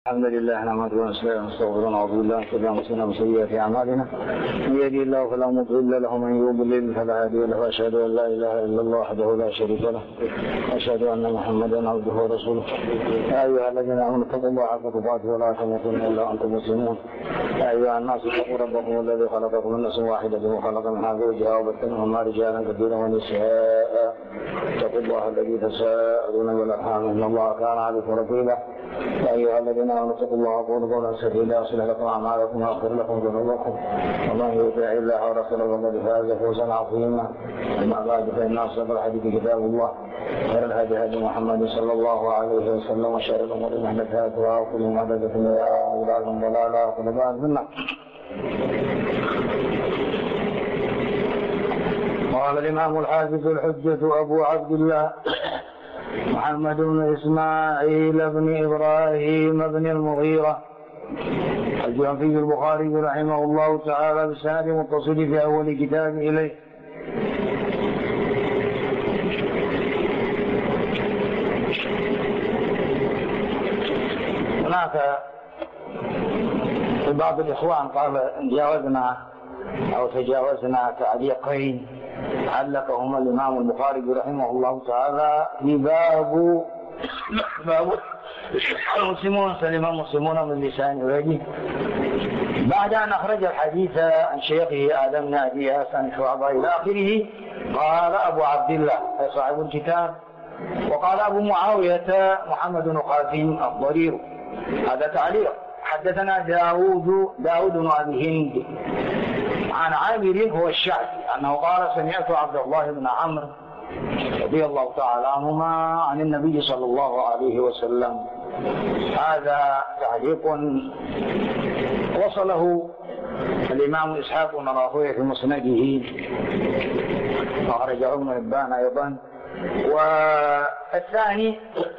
الحمد لله نحمده ونستعينه ونستغفره ونعوذ بالله من شرور انفسنا ومن سيئات اعمالنا من يهده الله فلا مضل له ومن يضلل فلا هادي له واشهد ان لا اله الا الله وحده لا شريك له واشهد ان محمدا عبده ورسوله يا ايها الذين امنوا اتقوا الله حق تقاته ولا تموتن الا وانتم مسلمون يا ايها الناس اتقوا ربكم الذي خلقكم من نفس واحده وخلق منها زوجها وبث منهما رجالا كثيرا ونساء اتقوا الله الذي تساءلون بالارحام ان الله كان عليكم رقيبا يا ايها الذين امنوا اتقوا الله وقولوا قولا سديدا يصلح لكم اعمالكم ويغفر لكم ذنوبكم ومن يطع الله ورسوله فقد فاز فوزا عظيما. اما بعد فان اصدق الحديث كتاب الله خير الهدي هدي محمد صلى الله عليه وسلم وشر الامور محدثاتها وكل محدثه بدعه ضلاله وكل ضلاله في النار. قال الامام الحافظ الحجة ابو عبد الله محمد بن إسماعيل بن إبراهيم بن المغيرة الجعفي البخاري رحمه الله تعالى بالسند المتصل في أول كتاب إليه. هناك بعض الإخوان قال تجاوزنا تعليقين علقهما الإمام البخاري رحمه الله تعالى في باب المسلمون سلم المسلمون من لسان ويده، بعد أن أخرج الحديث عن شيخه آدم بن أبي إياس عن شعبة إلى آخره. قال أبو عبد الله صاحب الكتاب وقال أبو معاوية محمد بن قاسم الضرير. هذا تعليق. حدثنا داود بن أبي هند عن عامر هو الشعبي أنه قال سمعت عبد الله بن عمرو رضي الله تعالى عنهما عن النبي صلى الله عليه وسلم. هذا تعليق وصله الإمام إسحاق بن راهويه في مسنده أخرجه ابن حبان أيضا. والثاني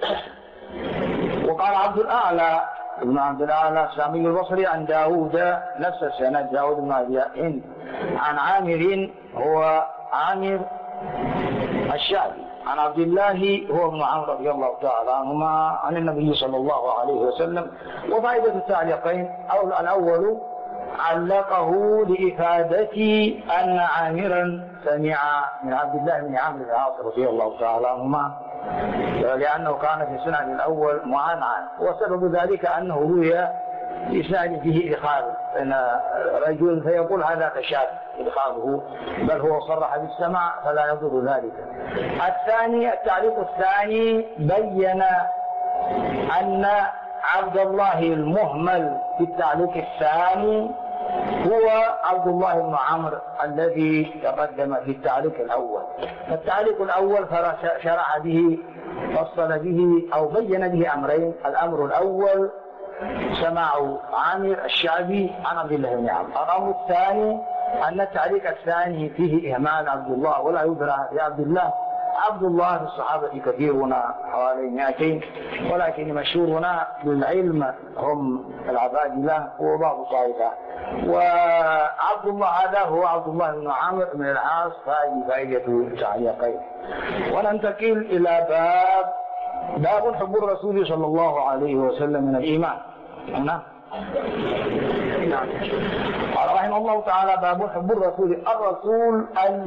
وقال ابن عبد الأعلى السامي البصري عن داود نفس السند داود بن أبي هند عن عامر هو عامر الشعبي عن عبد الله هو ابن عمرو رضي الله تعالى عنهما عن النبي صلى الله عليه وسلم. وفائدة التعليقين الأول علقه لإفادة أن عامرا سمع من عبد الله بن عمرو بن العاص رضي الله تعالى عنهما، لأنه كان في السند الأول معنعن، وسبب ذلك أنه روي بإسناد فيه إدخال إن رجل فيقول هذا تشابه إدخاله، بل هو صرح بالسمع فلا يضر ذلك. الثاني التعليق الثاني بين أن عبد الله المهمل في التعليق الثاني هو عبد الله بن عمرو الذي تقدم في التعليق الأول. فالتعليق الأول شرع به فصل به أو بين به أمرين. الأمر الأول سماع عامر الشعبي عن عبد الله بن عمرو. الأمر الثاني أن التعليق الثاني فيه إهمال عبد الله ولا يدرى في عبد الله. عبد الله في الصحابة كثيرنا حوالي 200، ولكن مشهورنا بالعلم هم العبادلة وبعض طائفة. وعبد الله هذا هو عبد الله بن عمرو بن العاص. هذه فائدة تعليقين. وننتقل إلى باب حب الرسول صلى الله عليه وسلم من الإيمان. قال رحمه الله تعالى باب حب الرسول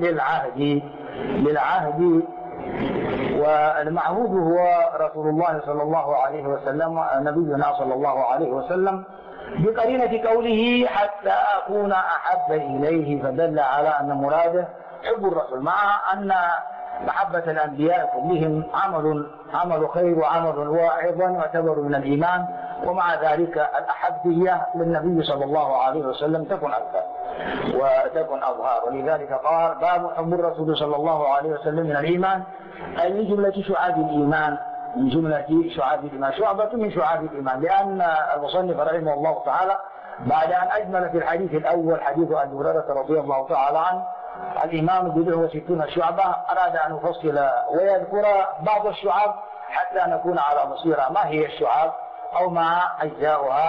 للعهد والمعهود هو رسول الله صلى الله عليه وسلم نبينا صلى الله عليه وسلم، بقرينة قوله حتى أكون أحب إليه، فدل على أن مراده حب الرسول، مع أن محبة الأنبياء كلهم عمل خير وعمل واعظا يعتبر من الإيمان، ومع ذلك الأحبية للنبي صلى الله عليه وسلم تكون أكثر وتكون أظهر. ولذلك قال باب حب الرسول صلى الله عليه وسلم من الإيمان، أي من جملة شعاب الإيمان، من جملة شعاب الإيمان، شعبة من شعاب الإيمان. لأن المصنف رحمه الله تعالى بعد أن أجمل في الحديث الأول حديث أبي هريرة رضي الله تعالى عنه الإمام 69 شعبة، أراد أن يفصل ويذكر بعض الشعاب حتى نكون على بصيرة ما هي الشعاب أو ما أجزاؤها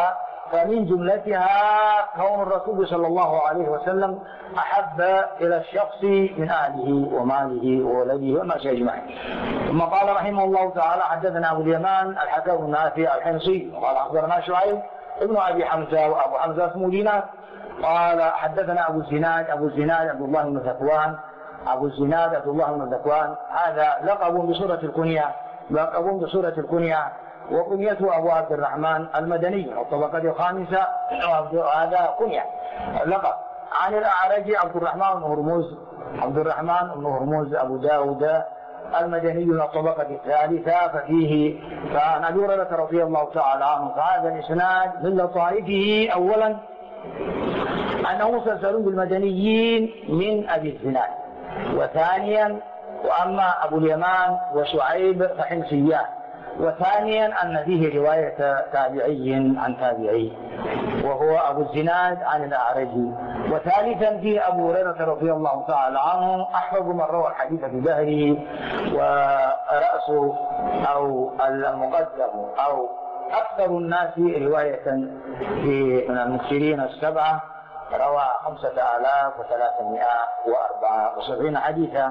فمن جملتها كون الرسول صلى الله عليه وسلم أحب إلى الشخص من أهله وماله وولده والناس أجمعين. ثم قال رحمه الله تعالى: حدثنا أبو اليمان الحكم بن نافع الحمصي قال أخبرنا شعيب ابن أبي حمزة، وأبو حمزة اسمه دينار. قال حدثنا أبو الزناد عبد الله بن ذكوان. أبو الزناد عبد الله بن ذكوان هذا لقب بصورة الكنية، وكنيته أبو عبد الرحمن المدني الطبقة الخامسة، هذا كنية لقب. عن الأعرج عبد الرحمن بن هرمز أبو داود المدني من الطبقة الثالثة. فعن أبي هريرة رضي الله تعالى عنه. فهذا الإسناد من لطائفه أولا أنه مسلسل بالمدنيين من أبي الزناد، وثانيا وأما أبو اليمان وشعيب فحمصيان، وثانيا أن فيه رواية تابعي عن تابعي وهو أبو الزناد عن الأعرج، وثالثا فيه أبو هريرة رضي الله تعالى عنه أحفظ من روى الحديث بظهره، ورأسه أو المقدم أو أكثر الناس رواية من المكثرين السبعة روى 5374 حديثا.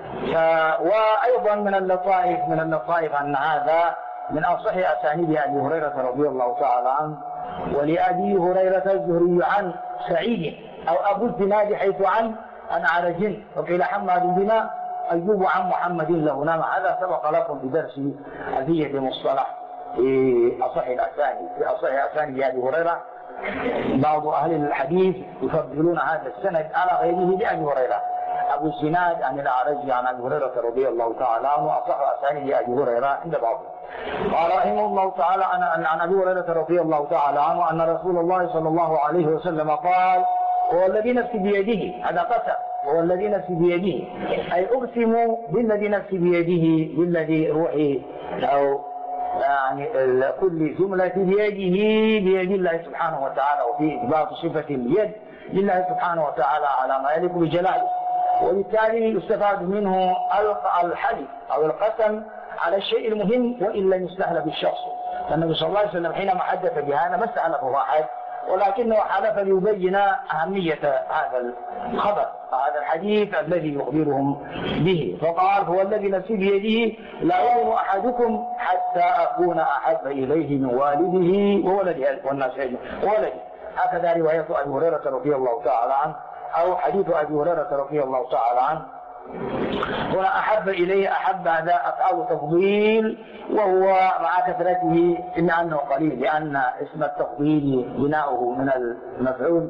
وأيضا من اللطائف أن هذا من أصح أسانيد أبي هريرة رضي الله تعالى عنه. ولأبي هريرة الزهري عن سعيد أو أبو الزناد حيث عن عرج، وقيل حماد بن أيوب عن محمد له نام. هذا سبق لكم بدرس ألفية مصطلح في أصح أسانيد أبي هريرة. بعض أهل الحديث يفضلون هذا السند على غيره لأبي هريرة. أبو الزناد عن الأعرج عن أبي هريرة رضي الله تعالى عنه أصح أسانيد أبي هريرة عند بعضهم. قال رحمه الله تعالى عن أبي هريرة رضي الله تعالى عنه أن رسول الله صلى الله عليه وسلم قال: هو الذي نفسي بيده، هذا قسم، هو الذي نفسي بيده، أي أقسم بالذي نفسي بيده، بالذي روحي أو يعني كل جملة بيد الله سبحانه وتعالى، وفي إثبات صفة اليد لله سبحانه وتعالى على ما يليق بجلاله. وبالتالي يستفاد منه الحلف أو القسم على الشيء المهم وإن لم يستحلف بالشخص. فالنبي صلى الله عليه وسلم حينما حدث بهذا ما استحلفه أحد، ولكنه حلف ليبين أهمية هذا الخبر، هذا الحديث الذي يخبرهم به. فقال: هو الذي نفسي بيده لا يؤمن أحدكم حتى أكون أحب إليه من والده وولده والناس وولده. هكذا رواية أبي هريرة رضي الله تعالى عنه أو حديث أبي هريرة رضي الله تعالى عنه. هنا أحب إليه، أحب هذا أفعال تفضيل، وهو مع كثرته إلا أنه قليل، لأن اسم التفضيل بناؤه من المفعول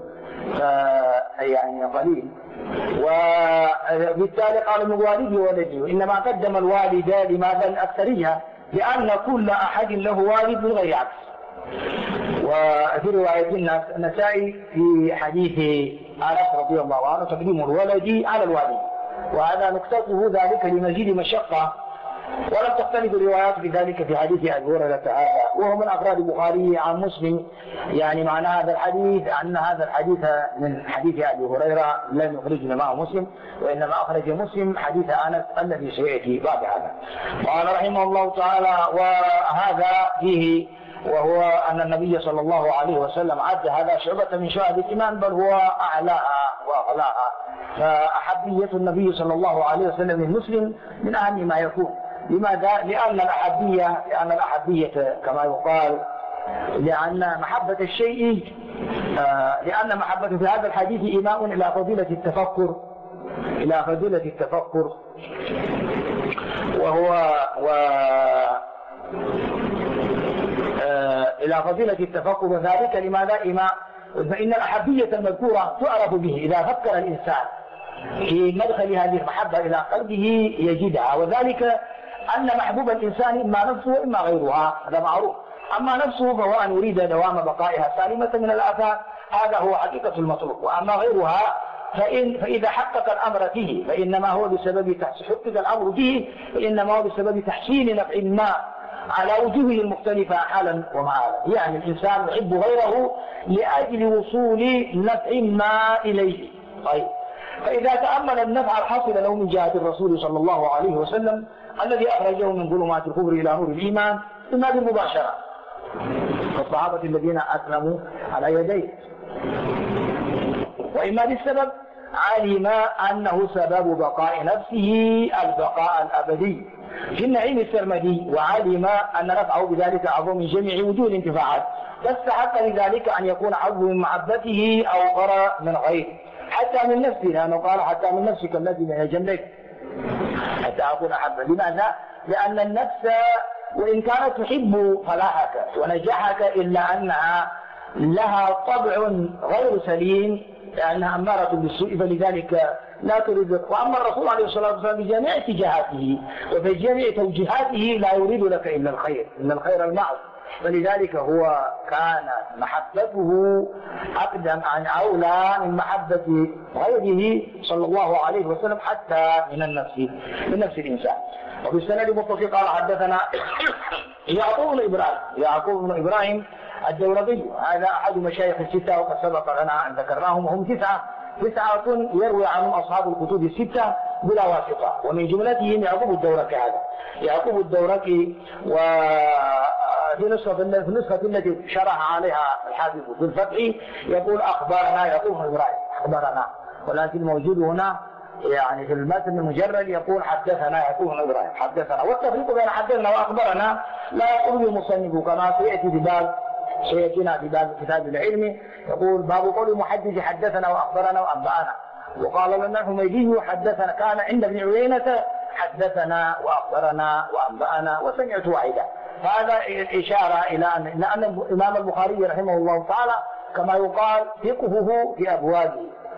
يعني قليل. وبالتالي قال من والده وولده، إنما قدم الوالد لماذا؟ الأكثرية، لأن كل أحد له والد غير عكس. وفي رواية النسائي في حديث أنس رضي الله عنه تقديم الولد على الوالد، وهذا نكتته ذلك لمزيد مشقة، ولم تختلف الروايات بذلك في حديث أبي هريرة هذا، وهو من أفراد البخاري عن مسلم. يعني معنى هذا الحديث أن هذا الحديث من حديث أبي هريرة لم يخرجه معه مسلم، وإنما أخرج مسلم حديث أنس الذي سيأتي بعد هذا. قال رحمه الله تعالى: وهذا فيه وهو أن النبي صلى الله عليه وسلم عد هذا شعبة من شعب الإيمان، بل هو أعلاها وأغلاها. فأحبية النبي صلى الله عليه وسلم للمسلم من أهم ما يكون. لماذا؟ لأن الأحبية كما يقال، لأن محبة الشيء، لأن محبة في هذا الحديث إيماء إلى فضيلة التفكر، إلى فضيلة التفكر. وذلك لماذا؟ فإن الأحبية المذكورة تعرف به إذا فكر الإنسان في مدخل هذه المحبة إلى قلبه يجدها، وذلك أن محبوب الإنسان إما نفسه وإما غيرها، هذا معروف. أما نفسه فهو أن يريد دوام بقائها سالمة من الآفات، هذا هو حقيقة المطلوب. وأما غيرها فإذا حقق الأمر فيه فإنما هو بسبب تحسين نفع ما على وجوهه المختلفة حالا ومآلا. يعني الإنسان يحب غيره لأجل وصول نفع ما إليه. طيب، فإذا تأمل النفع الحاصل له من جهة الرسول صلى الله عليه وسلم الذي أخرجه من ظلمات الكفر إلى نور الإيمان، إما بالمباشرة الصحابة الذين أسلموا على يديه. وإما للسبب علم أنه سبب بقاء نفسه البقاء الأبدي في النعيم السرمدي، وعلم أن نفعه بذلك أعظم من جميع وجوه الانتفاعات، فاستحق لذلك أن يكون حظه من محبته أوفر من غيره، حتى من نفسه، لأنه قال حتى من نفسك الذي بين جنبك حتى أكون أحب. لماذا؟ لأن النفس وإن كانت تحب فلاحك ونجاحك إلا أنها لها طبع غير سليم، لأنها أمارة بالسوء، فلذلك لا تريد. وأما الرسول عليه الصلاة والسلام بجميع اتجاهاته وفي جميع توجيهاته لا يريد لك إلا الخير، إن الخير المعروف، فلذلك هو كان محبته أقدم عن أولى من محبة غيره صلى الله عليه وسلم، حتى من نفس الإنسان. وفي السند المتفق قال حدثنا يعقوب بن إبراهيم الدورقي، هذا أحد مشايخ الستة، وقد سبق لنا أن ذكرناهم، وهم تسعة يروي عنهم أصحاب الكتب الستة بلا واسطة، ومن جملتهم يعقوب الدورقي. هذا يعقوب الدورقي، وفي النسخة التي شرح عليها الحافظ في الفتح يقول أخبرنا يعقوب بن إبراهيم، أخبرنا، ولكن موجود هنا يعني في المتن المجرد يقول حدثنا يعقوب بن إبراهيم حدثنا، والتفريق بين حدثنا وأخبرنا لا يقول المصنف كما سيأتينا في باب كتاب العلم، يقول باب قول المحدث حدثنا وأخبرنا وأنبأنا. وقال لنا الحميدي حدثنا، كان عند ابن عيينة حدثنا وأخبرنا وأنبأنا وسمعت واحدا. هذا إشارة إلى أن الإمام البخاري رحمه الله تعالى كما يقال فقهه في أبوابه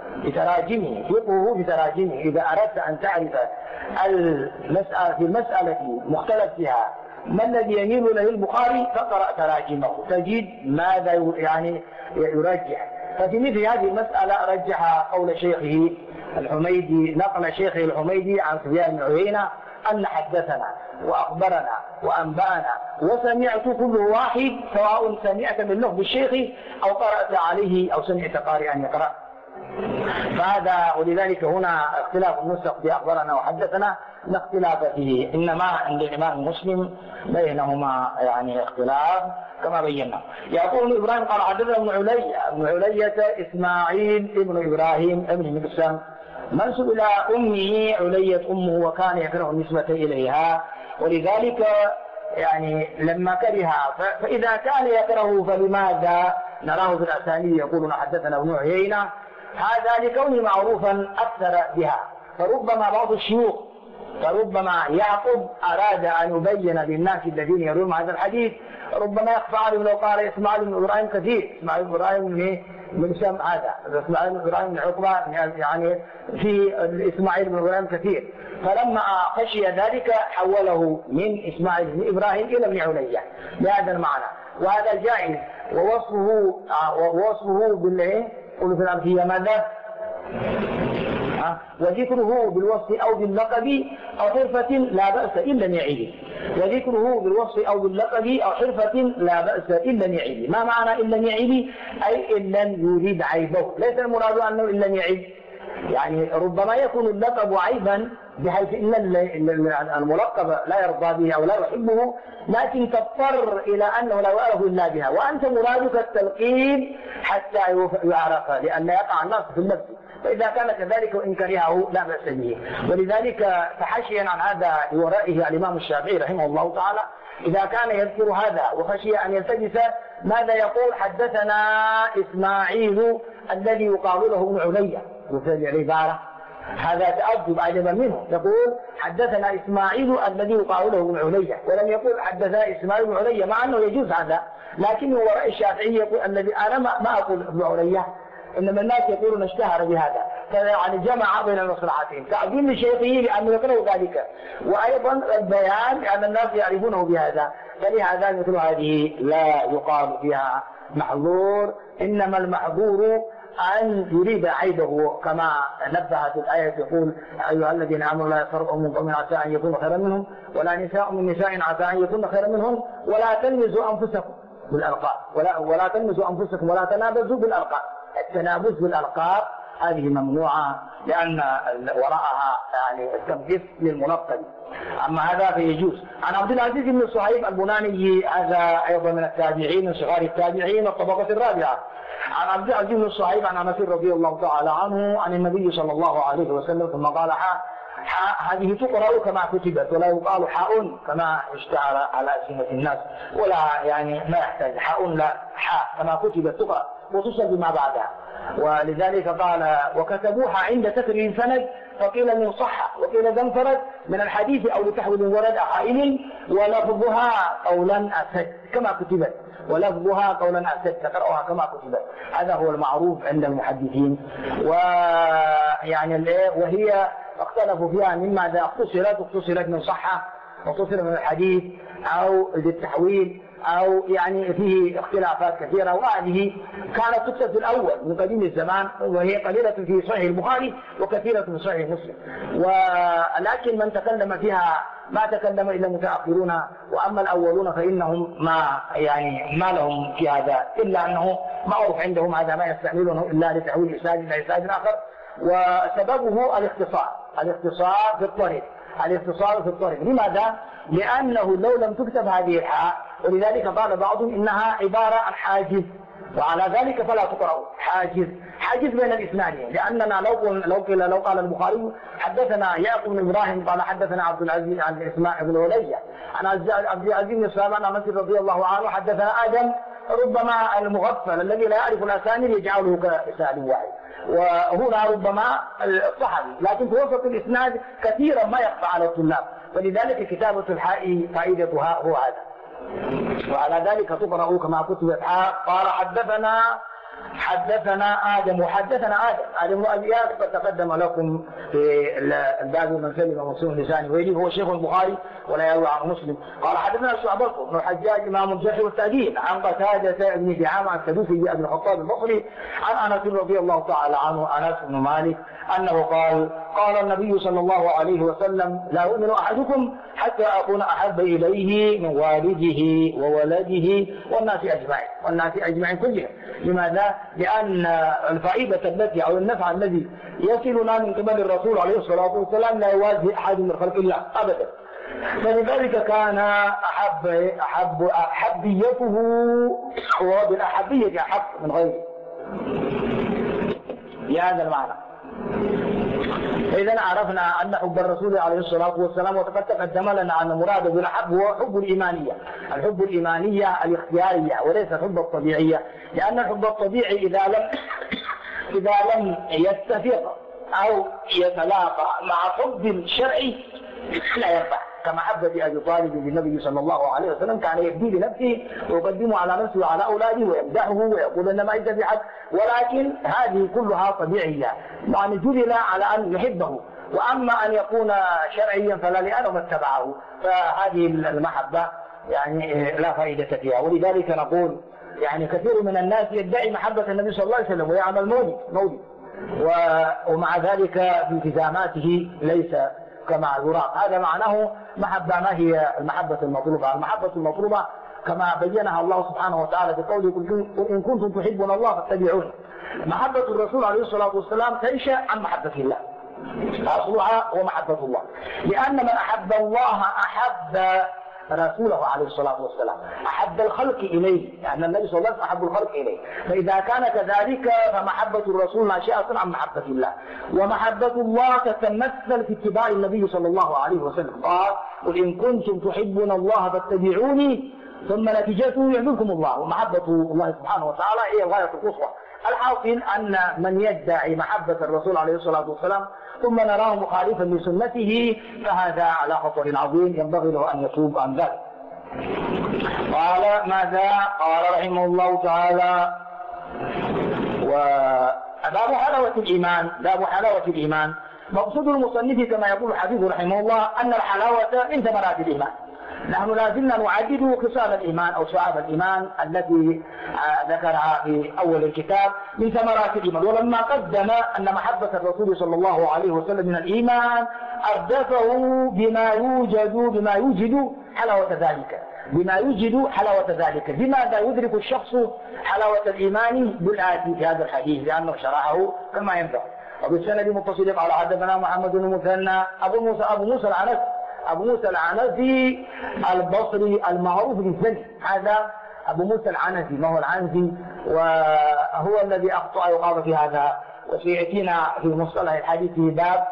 في تراجمه، إذا أردت أن تعرف في المسألة مختلف فيها ما الذي يميل له البخاري فقرأ تراجمه تجد ماذا يعني يرجح. ففي مثل هذه المسألة رجح قول شيخه الحميدي، نقل شيخه الحميدي عن سفيان بن عيينة أن حدثنا وأخبرنا وأنبأنا وسمعت كل واحد، سواء سمعت من لفظ الشيخ أو قرأت عليه أو سمعت قارئا يقرأ. فهذا ولذلك هنا اختلاف النسخ في أخبرنا وحدثنا لا اختلاف فيه، إنما عند الإمام مسلم بينهما يعني اختلاف كما بينا. يقول ابن إبراهيم قال حدثنا ابن علية إسماعيل ابن إبراهيم ابن مقسم منسوب إلى أمه علية أمه، وكان يكره النسبة إليها، ولذلك يعني لما كرهها فإذا كان يكره فلماذا نراه في الأسانيد يقولون حدثنا ابن عيينة، هذا لكونه معروفا أكثر بها. فربما بعض الشيوخ يعقوب أراد أن يبين للناس الذين يروون هذا الحديث، ربما يخفى عليهم لو قال إسماعيل بن إبراهيم كثير، إسماعيل بن إبراهيم من سم هذا، إسماعيل بن إبراهيم بن عقبة يعني في إسماعيل بن إبراهيم كثير، فلما خشي ذلك حوله من إسماعيل بن إبراهيم إلى ابن علية بهذا المعنى، وهذا جائز. ووصفه بالله قل في الأمثية ماذا؟ وذكره بالوصف أو باللقب أو حرفة لا بأس إلا نعيب. وذكره بالوصف أو باللقب أو حرفة لا بأس إلا نعيب. ما معنى إلا نعيب؟ أي إن لم يريد عيبه، ليس المراد أنه إلا نعيب، يعني ربما يكون اللقب عيبا بحيث إن الملقب لا يرضى به أو لا يحبه، لكن تضطر إلى أنه لا يعرف إلا بها، وأنت مرادك التلقين حتى يعرف، لأن يقع الناس في النفس، فإذا كان كذلك وإن كرهه لا بأس به. ولذلك تحشيا عن هذا لورائه الإمام الشافعي رحمه الله تعالى، إذا كان يذكر هذا وخشي أن يلتبس ماذا يقول؟ حدثنا إسماعيل الذي يقال له ابن علية، وفي العبارة هذا تأدب عجبا منه، يقول حدثنا إسماعيل الذي يقال له ابن علية، ولم يقول حدثنا إسماعيل بن علية، مع أنه يجوز هذا، لكنه وراء الشافعي يقول الذي أنا ما أقول ابن علية، إنما الناس يقولون اشتهر بهذا، فيعني جمع بين المصلحتين، تعظيم لشيخه لأنه يكره ذلك، وأيضا البيان لأن الناس يعرفونه بهذا، فلهذا مثل هذه لا يقال فيها محظور، إنما المحظور أن يريد عيبه، كما نبهت الآية يقول أيها الذين آمنوا لا يسخر قوم من قوم عسى أن يكونوا خيرا منهم ولا نساء من نساء عسى أن يكون خيرا منهم ولا تلمزوا أنفسكم بالألقاب ولا تلمزوا أنفسكم ولا تنابزوا بالألقاب. التنابز بالألقاب هذه ممنوعة لأن وراءها يعني التنفيذ للمنقل. أما هذا فيجوز. عن عبد العزيز بن صهيب البناني، هذا أيضا من التابعين من صغار التابعين والطبقة الرابعة. عن عبد العزيز بن صهيب عن أنس رضي الله تعالى عنه عن النبي صلى الله عليه وسلم ثم قال: هذه تقرأ كما كتبت ولا يقال حاء كما اشتهر على ألسنة الناس، ولا يعني ما يحتاج حاء، لا حاء كما كتبت تقرأ وتصل بما بعدها. ولذلك قال: وكتبوها عند تكرير سند فقيل انه صح وقيل اذا انفرد من الحديث او لتحويل ورد قائل ولفظها قولا اسد كما كتبت، ولفظها قولا اسد تقرأها كما كتبت. هذا هو المعروف عند المحدثين. ويعني وهي اختلفوا فيها مما اذا اختصرت من صحة واختصر من الحديث او للتحويل أو يعني فيه اختلافات كثيرة. وهذه كانت تكتب في الأول من قديم الزمان، وهي قليلة في صحيح البخاري وكثيرة في صحيح مسلم. ولكن من تكلم فيها ما تكلم إلا المتأخرون، وأما الأولون فإنهم ما لهم في هذا إلا أنه معروف عندهم هذا ما يستعملونه إلا لتحويل إسناد إلى إسناد آخر. وسببه الاختصار في الطريق. لماذا؟ لأنه لو لم تكتب هذه الحاء، ولذلك قال بعضهم إنها عبارة عن حاجز، وعلى ذلك فلا تقرأ حاجز بين الاثنين. لأننا لو قال البخاري حدثنا يعقوب بن إبراهيم قال حدثنا عبد العزيز عن إسماعيل بن ولية عن عبد العزيز بن سليمان عن أنس رضي الله عنه حدثنا آدم، ربما المغفل الذي لا يعرف الأسانيد يجعله كإسناد واحد، وهنا ربما الصحابي، لكن في وسط الإسناد كثيرا ما يخفى على الطلاب، ولذلك كتابة الحاء فائدتها هو هذا. وعلى ذلك تقرأ كما كتبت حاء. قال: حدثنا آدم بن أبي إياس قد تقدم لكم في الباب من سلم مسلم لسانه ويده، هو شيخ البخاري ولا يروي عن مسلم. قال: حدثنا شعبة بن الحجاج إمام الجرح والتعديل عن قتادة بن دعامة عن سدوسي بن الخطاب البصري عن أنس رضي الله تعالى عنه أنس بن مالك أنه قال النبي صلى الله عليه وسلم: لا يؤمن أحدكم حتى أكون أحب إليه من والده وولده والناس أجمعين كلهم. لماذا؟ لأن الفائدة التي أو النفع الذي يصلنا من قبل الرسول عليه الصلاة والسلام لا يوازي أحد من خلق الله أبدا. فلذلك كان أحبيته هو بالأحبية أحب من غيره بهذا المعنى. إذا عرفنا أن حب الرسول عليه الصلاة والسلام وقد تقدم لنا أن مراد بالحب هو حب الإيمانية، الحب الإيمانية الاختيارية وليس الحب الطبيعية، لأن الحب الطبيعي إذا لم يتفق أو يتلاقى مع حب الشرعي لا ينفع، كمحبة أبي طالب للنبي صلى الله عليه وسلم كان يهدي لنفسه ويقدمه على نفسه وعلى أولاده ويمدحه ويقول إنما أنت بحق، ولكن هذه كلها طبيعية، يعني جبل على أن يحبه. وأما أن يكون شرعيا فلا، لأنه ما اتبعه، فهذه المحبة يعني لا فائدة فيها. ولذلك نقول يعني كثير من الناس يدعي محبة النبي صلى الله عليه وسلم ويعمل مولد ومع ذلك في التزاماته ليس كما يرام. هذا معناه محبة ما هي المحبة المطلوبة. المحبة المطلوبة كما بينها الله سبحانه وتعالى بقوله: قل إن كنتم تحبون الله فاتبعوني. محبة الرسول عليه الصلاة والسلام تنشأ عن محبة الله، أصلها هو محبة الله، لأن من أحب الله أحب رسوله عليه الصلاة والسلام، أحب الخلق إليه، لأن النبي صلى الله عليه وسلم أحب الخلق إليه. فإذا كان كذلك فمحبة الرسول ناشئة عن محبة الله، ومحبة الله تتمثل في اتباع النبي صلى الله عليه وسلم. قال: قل إن كنتم تحبون الله فاتبعوني ثم نتيجته يحببكم الله. ومحبة الله سبحانه وتعالى هي الغاية القصوى. الحاصل أن من يدعي محبة الرسول عليه الصلاة والسلام ثم نراه مخالفا لسنته فهذا على خطر عظيم ينبغي له أن يتوب عن ذلك. قال: ماذا؟ قال رحمه الله تعالى: باب حلاوة الإيمان. مقصود المصنف كما يقول الحبيب رحمه الله أن الحلاوة من ثمرات الإيمان. نحن لازلنا نعدد خصال الإيمان أو شعاب الإيمان التي ذكرها في أول الكتاب من ثمرات الإيمان. ولما قدم أن محبة الرسول صلى الله عليه وسلم من الإيمان أردفه بما يوجد حلاوة ذلك، بما يجد حلاوة ذلك. بماذا يدرك الشخص حلاوة الإيمان؟ بالآتي في هذا الحديث، لأنه شرحه كما ينبغي. وبالسند متصل قال حدثنا محمد بن مثنى أبو موسى العنزي البصري المعروف بالثني. هذا أبو موسى العنزي، ما هو العنزي، وهو الذي أخطأ يقال في هذا. وسيأتينا في مصطلح الحديث في باب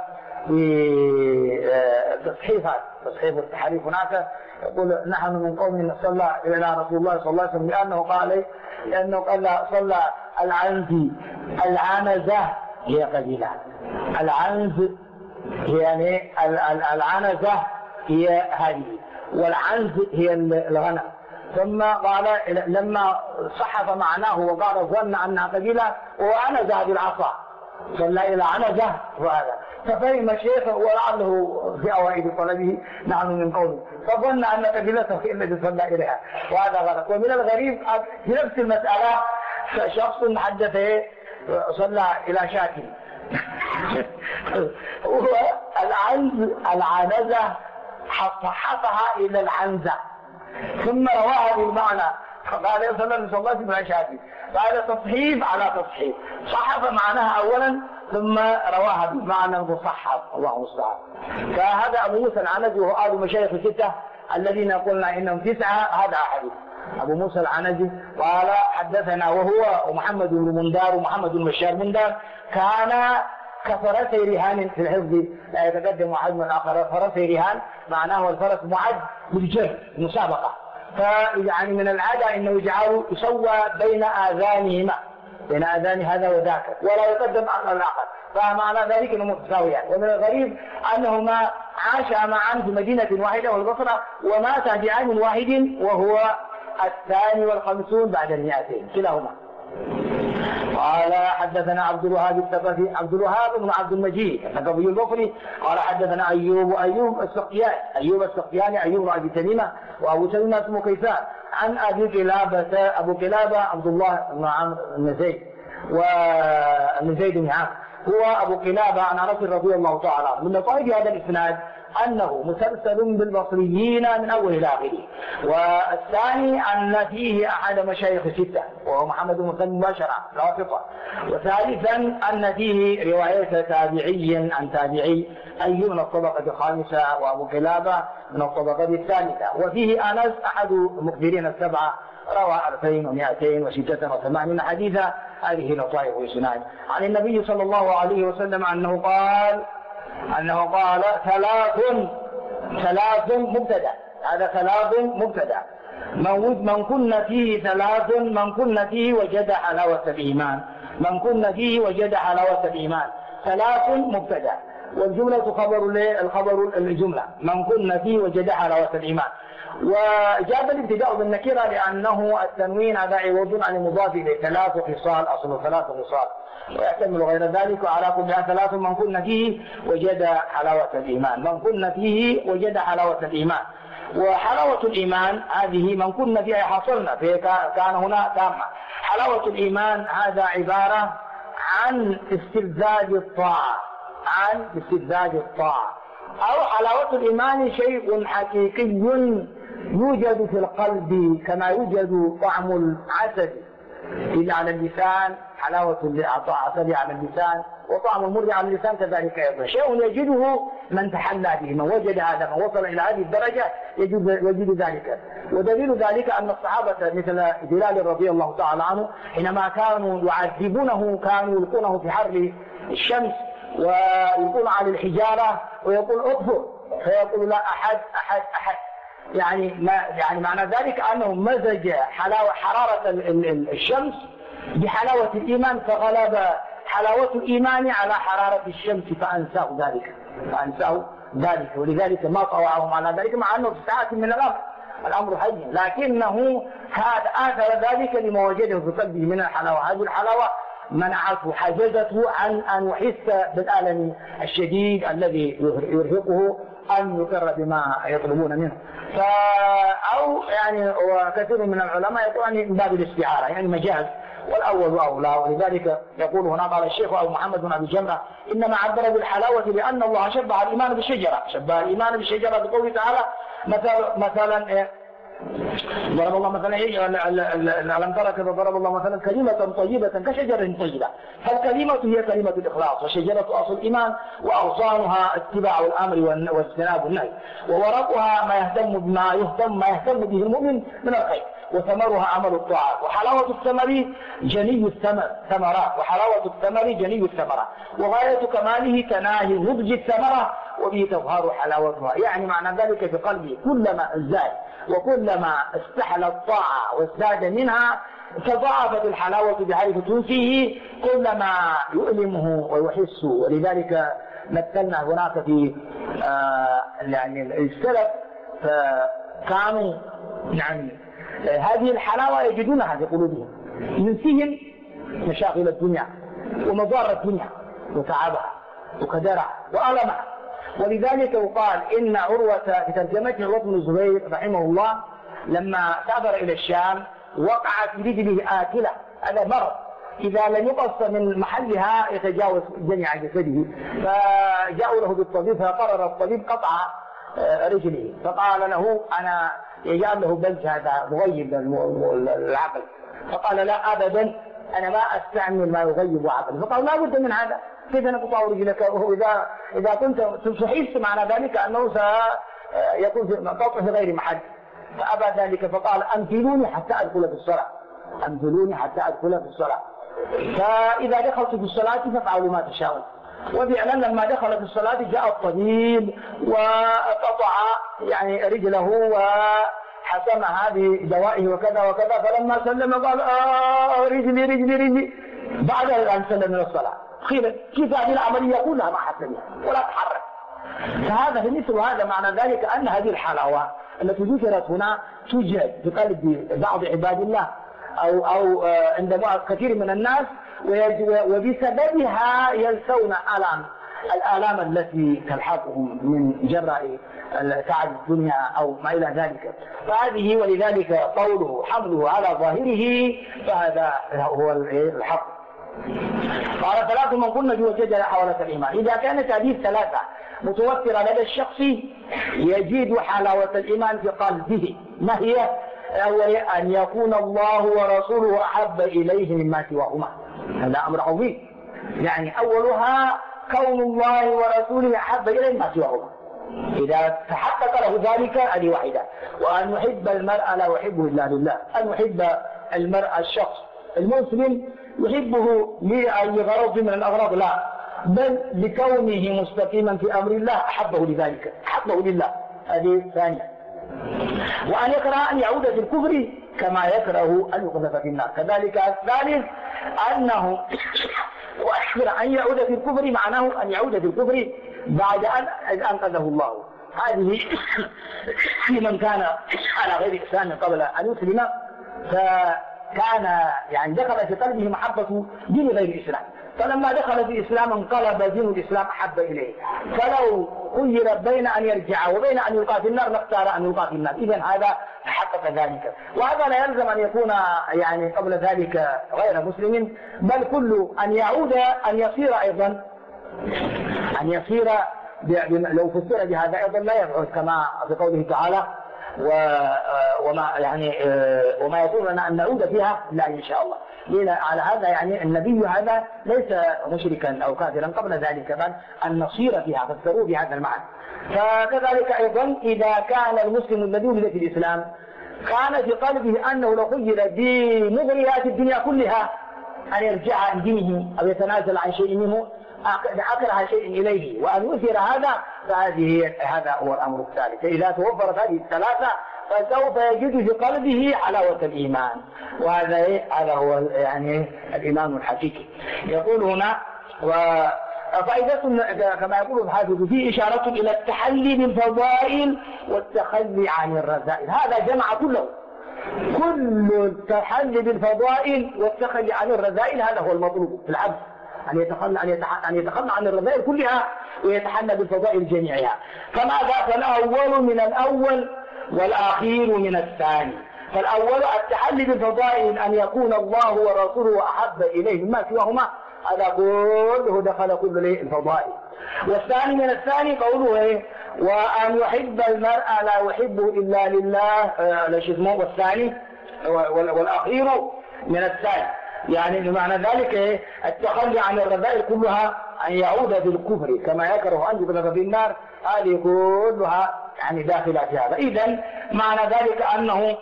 في تصحيح التحريف هناك، يقول نحن من قوم صلى إلى رسول الله صلى الله عليه وسلم لأنه قال صلى العنزي. العنزة هي قبيلة، العنز يعني العنزة هي هذه، والعنز هي الغنم. ثم قال لما صحف معناه وقال ظن أنها قبيلة وعنزة بالعصا، صلى إلى عنزة، وهذا ففهم الشيخ ولعله في أوائل طلبه نحن من قوله، فظن أن قبيلته هي التي صلى إليها، وهذا غلط. ومن الغريب في نفس المسألة شخص حدث صلى إلى شاكل العنزة حصحها إلى العنزة ثم رواها بالمعنى، فقال صلى الله عليه وسلم شاكل، قال تصحيف على تصحيف، صحف معناها أولا ثم رواها بالمعنى المصحف، الله المستعان. فهذا أبو موسى العنزي وهو آل مشايخ الستة الذين قلنا إنهم 9، هذا أحد. أبو موسى العنزي قال حدثنا وهو ومحمد بن مندار ومحمد بن بشار مندار كان كفرسي رهان في الحفظ، لا يتقدم واحد من الآخر. فرسي رهان معناه الفرس معد بالجر مسابقة، فيعني من العادة إنه يسوى بين آذانهما، بين آذان هذا وذاك، ولا يقدم على الآخر، فمعنى ذلك أنه متساويان. ومن الغريب أنهما عاشا معا في مدينة واحدة والبصرة، وماتا بعام واحد وهو 52 بعد 200 كلاهما. قال حدثنا عبد الوهاب الثقفي، عبد الوهاب بن عبد المجيد الثقفي البصري قال حدثنا أيوب السقياني أيوب بن أبي تميمة، وأبو تميمة اسمه كيسان، عن أبو كلابة عبد الله بن عمرو بن زيد بن عمرو، هو أبو كلابة عن أنس رضي الله تعالى عنه. من لطائف هذا الإسناد أنه مسلسل بالبصريين من أول إلى آخره. والثاني أن فيه أحد مشايخ الستة وهو محمد بن مسلم مباشرة لا واسطة. وثالثا أن فيه رواية تابعي عن تابعي، أيوب من الطبقة الخامسة وأبو كلابة من الطبقة الثالثة. وفيه أنس أحد المخبرين السبعة روى 2286 حديثا. هذه لطائف الإسناد عن النبي صلى الله عليه وسلم أنه قال ثلاث مبتدأ، هذا 3 مبتدأ، من كن فيه 3 من كن فيه وجد حلاوة الإيمان، من كن فيه وجد حلاوة الإيمان، 3 مبتدأ، والجملة الخبر الجملة، من كن فيه وجد حلاوة الإيمان. وجاب الابتداء بالنكرة لأنه التنوين هذا عوض عن المضاف إليه، 3 خصال، أصل 3 خصال، ويحتمل غير ذلك. وعلى كل 3 من كن فيه وجد حلاوة الإيمان، من كن فيه وجد حلاوة الإيمان. وحلاوة الإيمان هذه من كن فيها حصلنا فيه، كان هنا تامة. حلاوة الإيمان هذا عبارة عن استلذاذ الطاعة، أو حلاوة الإيمان شيء حقيقي يوجد في القلب كما يوجد طعم العسل إلا على اللسان، حلاوة العسل على اللسان، وطعم المر على اللسان كذلك أيضا، شيء يجده من تحلى به، من وجد هذا، من وصل إلى هذه الدرجة يجد ذلك. ودليل ذلك أن الصحابة مثل بلال رضي الله تعالى عنه حينما كانوا يعذبونه كانوا يلقونه في حر الشمس ويقول على الحجارة ويقول اطفئ، فيقول لا أحد، يعني معنى ذلك أنه مزج حرارة الشمس بحلاوة الإيمان، فغلب حلاوة الإيمان على حرارة الشمس فأنساه ذلك، ولذلك ما طوعهم على ذلك، مع أنه في ساعة من الأمر حي، لكنه هذا آثر ذلك لما وجده في قلبه من الحلاوة. هذه الحلاوة منعته، حجزته عن أن يحس بالألم الشديد الذي يرهقه أن يقر بما يطلبون منه. أو يعني وكثير من العلماء يقول من باب الاستعارة، يعني مجاز، والأول أولى. ولذلك يقول هنا قال الشيخ أبو محمد بن أبي جمرة إنما عبر بالحلاوة لأن الله شبه الإيمان بالشجرة، بقوله تعالى مثلا ضرب الله مثلا ألم ترى كيف ضرب الله مثلا كلمة طيبة كشجرة طيبة، فالكلمة هي كلمة الإخلاص، وشجرة أصل الإيمان، وأغصانها اتباع الأمر واجتناب النهي، وورقها ما يهتم به المؤمن من الخير، وثمرها عمل الطاعات، وحلاوة الثمر جني الثمرات، وحلاوة الثمر جني الثمرة، وغاية كماله تناهي نضج الثمرة وبه تظهر حلاوتها. يعني معنى ذلك في قلبه كلما ازداد وكلما استحل الطاعة وازداد منها تضاعفت الحلاوة بحيث تنسيه كلما يؤلمه ويحسه. ولذلك مثلنا هناك في يعني السلف كانوا يعني هذه الحلاوة يجدونها في قلوبهم، ينسيهم مشاغل الدنيا ومضار الدنيا وتعبها وكدرها وألمها. ولذلك يقال إن عروة في ترجمته عروة بن الزبير رحمه الله لما سافر إلى الشام وقعت برجله آكلة، هذا مرض إذا لم يقص من محلها يتجاوز جميع جسده، فجاءوا له بالطبيب فقرر الطبيب قطع رجله، فقال له أنا يجعل له بلج هذا مغيب العقل، فقال لا أبدا أنا ما أستعمل ما يغيب عقلي، فقال لا بد من هذا، كيف نقطع رجلك إذا كنت تحس معنى ذلك أنه سيكون قطع في غير محل، فأبى ذلك فقال أمثلوني حتى أدخل في الصلاة، أمثلوني حتى أدخل في الصلاة، فإذا دخلت في الصلاة فافعلوا ما تشاءون. وفعلا لما دخل في الصلاة جاء الطبيب وقطع يعني رجله وحسمها بدوائه وكذا وكذا، فلما سلم قال رجلي بعد أن سلم من الصلاة خير كيف هذه العملية كلها ما حس بها ولا تحرك. فهذا في مثل هذا معنى ذلك أن هذه الحلاوة التي ذكرت هنا توجد في قلب بعض عباد الله أو عند كثير من الناس، وبسببها ينسون الآلام التي تلحقهم من جراء تعب الدنيا أو ما إلى ذلك. فهذه ولذلك قوله حمله على ظاهره فهذا هو الحق. قال ثلاث من كن في وجد حلاوة الإيمان. إذا كانت هذه الثلاثة متوفرة لدى الشخص يجد حلاوة الإيمان في قلبه. ما هي؟ أن يكون الله ورسوله أحب إليه مما سواهما. هذا أمر عظيم. يعني أولها كون الله ورسوله أحب إليه مما سواهما. إذا تحقق له ذلك هذه واحدة. وأن يحب المرء لا يحبه إلا لله. أن يحب المرء الشخص المسلم يحبه لأي غرض من الأغراض لا، بل لكونه مستقيما في أمر الله أحبه لذلك، أحبه لله. هذه ثانية. وأن يكره أن يعود في الكفر كما يكره أن يقذف في النار. كذلك الثالث أنه وأخبر أن يعود في الكفر معناه أن يعود في الكفر بعد أن أنقذه الله. هذه في من كان على غير إسلام قبل أن يسلم، فكان يعني دخل في قلبه محبة دين غير الإسلام، فلما دخل في الإسلام انقلب دين الإسلام أحب إليه. فلو خير بين أن يرجع وبين أن يلقى في النار لاختار أن يلقى في النار. إذن هذا تحقق ذلك. وهذا لا يلزم أن يكون يعني قبل ذلك غير مسلم، بل كل أن يعود أن يصير أيضا أن يصير لو فسر بهذا أيضا لا يبعد كما في قوله تعالى وما يكون لنا أن نعود فيها لا إن شاء الله. على هذا يعني النبي هذا ليس مشركا أو كافرا قبل ذلك، بل أن نصير فيها فسروا بهذا المعنى. فكذلك أيضا إذا كان المسلم الذي ولد في الإسلام كان في قلبه أنه لو خير بمغريات الدنيا كلها أن يرجع عن دينه أو يتنازل عن شيء منه أكره شيء إليه وأن يؤثر هذا هو الأمر الثالث. إذا توفرت هذه الثلاثة فسوف يجد في قلبه حلاوة الإيمان، وهذا هو يعني الإيمان الحقيقي. يقول هنا فإذا كما يقول الحافظ فيه إشارة إلى التحلي بالفضائل والتخلي عن الرذائل. هذا جمع كله، كل التحلي بالفضائل والتخلي عن الرذائل هذا هو المطلوب في العبد، أن يتخلى عن الرذائل كلها ويتحلى بالفضائل جميعها. فماذا؟ فالأول من الأول والآخير من الثاني. فالأول التحلي بالفضائل أن يكون الله ورسوله أحب إليه مما سواهما، هذا كله دخل كل الفضائل. والثاني من الثاني قوله وأن يحب المرء لا يحبه إلا لله ليش اسمه. والثاني والأخير من الثاني يعني بمعنى ذلك التخلي عن الرذائل كلها أن يعود بالكفر كما يكره أن يقذف في النار، هذه كلها يعني داخلة في هذا. إذن معنى ذلك أنه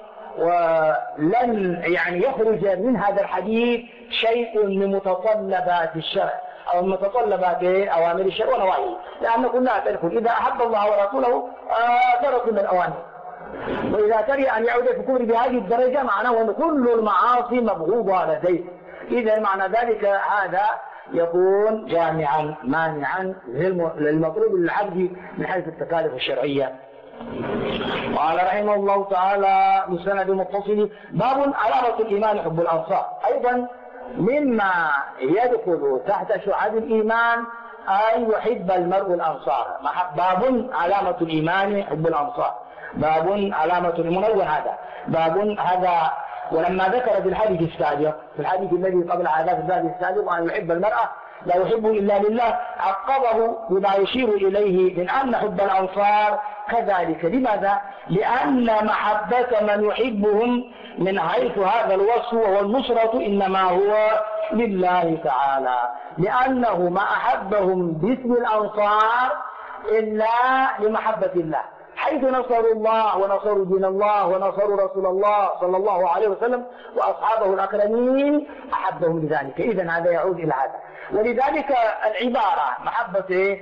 ولن يعني يخرج من هذا الحديث شيء من متطلبات الشرع أو متطلبات أوامر الشرع ونواهيه، لأن كلها تدخل. إذا أحب الله ورسوله ترك من الأوامر، وإذا كره أن يعود في الكفر بهذه الدرجة معناه أن كل المعاصي مبغوضة لديه. إذا معنى ذلك هذا يكون جامعا مانعا للمطلوب للعبد من حيث التكاليف الشرعية. قال رحمه الله تعالى بسند متصل باب علامة الإيمان حب الأنصار. أيضا مما يدخل تحت شعاب الإيمان أن يحب المرء الأنصار. باب علامة الإيمان حب الأنصار، باب علامة المنون هذا باب هذا. ولما ذكر في الحديث السابق في الحديث الذي قبل هذا في الباب السابق أن يحب المرأة لا يحبه إلا لله، عقبه بما يشير إليه من أن حب الأنصار كذلك. لماذا؟ لأن محبة من يحبهم من حيث هذا الوصف وهو النصرة إنما هو لله تعالى، لأنه ما أحبهم باسم الأنصار إلا لمحبة الله، حيث نصروا الله ونصروا دين الله ونصروا رسول الله صلى الله عليه وسلم وأصحابه الأكرمين أحبهم لذلك. إذن هذا يعود إلى هذا. ولذلك العبارة محبة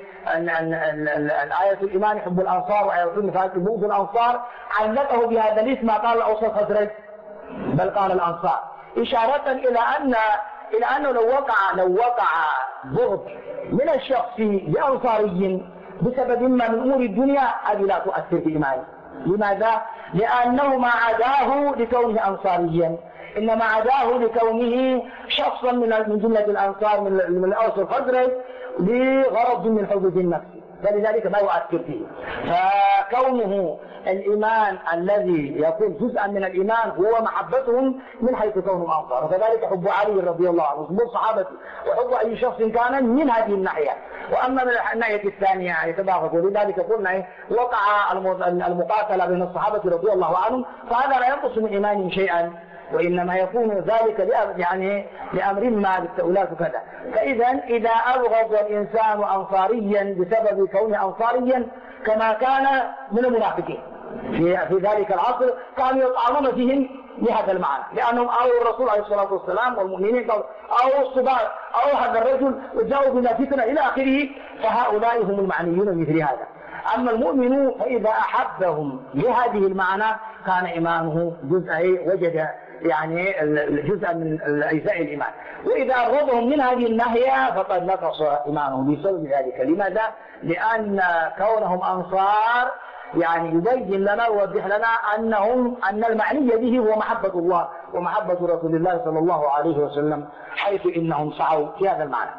الآية الإيمان يحب الأنصار وآية النفاق بغض الأنصار علقه بهذا الاسم ما قال الأوس الخزرج بل قال الأنصار، إشارة إلى أنه لو وقع بغض من الشخص لأنصاري بسبب ما من أمور الدنيا هذه لا تؤثر في إيمانه. لماذا؟ لأنه ما عداه لكونه أنصاريا، إنما عداه لكونه شخصا من جملة الأنصار من الأوس والخزرج لغرض من حدود النفس، فلذلك ما يؤثر فيه. فكونه الإيمان الذي يكون جزءا من الإيمان هو محبتهم من حيث كونهم أنصار، وكذلك حب علي رضي الله عنه حب الصحابة وحب أي شخص كان من هذه الناحية. وأما من الناحية الثانية يتباغض، ولذلك قلنا وقع المقاتلة بين الصحابة رضي الله عنهم، فهذا لا ينقص من إيمانهم شيئا، وإنما يكون ذلك لأمر ما بالتأولات وكذا. إذا أبغض الإنسان أنصاريا بسبب كونه أنصاريا كما كان من المنافقين في ذلك العصر كانوا يطعنون فيهم لهذا المعنى، لأنهم أووا الرسول عليه الصلاة والسلام والمؤمنين أو الصبار أو هذا الرجل وجاءوا بنا فتنة إلى آخره، فهؤلاء هم المعنيون مثل هذا. أما المؤمن فإذا أحبهم لهذه المعنى كان إيمانه وجد يعني جزءا من أجزاء الإيمان. وإذا أبغضهم من هذه الناحية فقد نقص إيمانه بسبب ذلك. لماذا؟ لأن كونهم أنصار يعني يبين لنا ويوضح لنا أن المعني به هو محبة الله ومحبة رسول الله صلى الله عليه وسلم، حيث إنهم سعوا في هذا المعنى.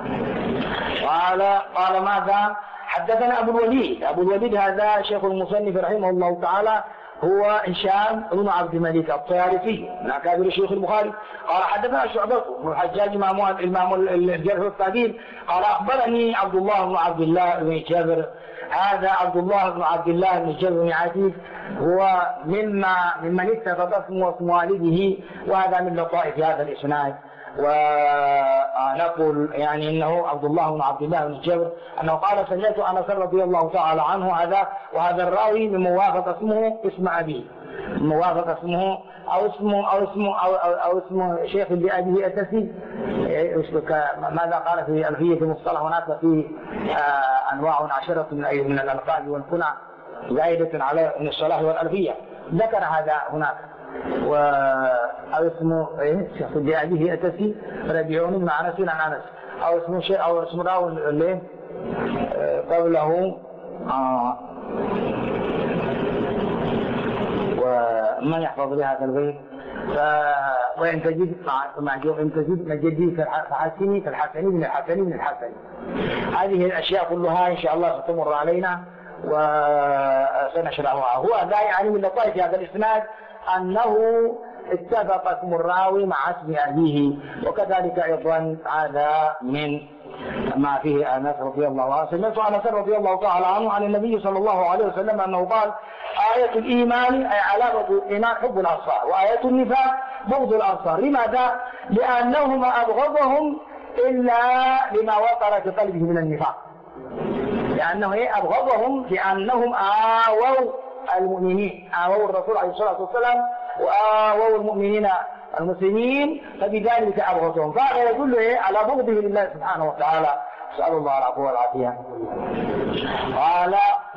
قال ماذا؟ حدثنا أبو الوليد هذا شيخ المصنف رحمه الله تعالى هو هشام بن عبد الملك الطيالسي من أكابر شيوخ البخاري. قال حدثنا شعبة بن الحجاج إمام الجرح والتعديل قال أخبرني عبد الله بن عبد الله بن جابر. هذا عبد الله بن عبد الله بن جابر بن عتيق هو ممن اتفق اسم والده، وهذا من لطائف هذا الإسناد. ونقول يعني انه عبد الله بن عبد الله بن جابر انه قال سمعت انس رضي الله تعالى عنه هذا، وهذا الراوي من موافق اسمه اسم ابيه، موافق اسمه او اسمه شيخ لابيه التسي. ماذا قال في الفية المصطلح هناك في انواع عشرة من الالقاب والكنى زائدة على من الصلاح والالفية، ذكر هذا هناك. أو اسمه شيخ لأبيه أتسي ربيعون مع أنس عن أنس، أو اسمه شيء أو اسمه راو اللي قبله ومن يحفظ بهذا البيت. وإن تجد مجدي فحسني فالحسني من الحسني من الحسني. هذه الأشياء كلها إن شاء الله ستمر علينا وسنشرحها. هو ذا يعني من لطائف هذا الإسناد أنه اتفق اسم الراوي مع اسم أبيه. وكذلك أيضا هذا من ما فيه أنس رضي الله عنه. سمعت أنس رضي الله تعالى عنه عن النبي صلى الله عليه وسلم أنه قال: آية الإيمان أي علامة الإيمان حب الأنصار، وآية النفاق بغض الأنصار. لماذا؟ لأنهما أبغضهم إلا لما وقر في قلبه من النفاق، لأنه أبغضهم لأنهم آووا المؤمنين، آووا الرسول عليه الصلاة والسلام وآووا المؤمنين المسلمين، فبذلك أبغضهم. فهذا يدل على بغضه لله سبحانه وتعالى. نسأل الله العفو والعافية. قال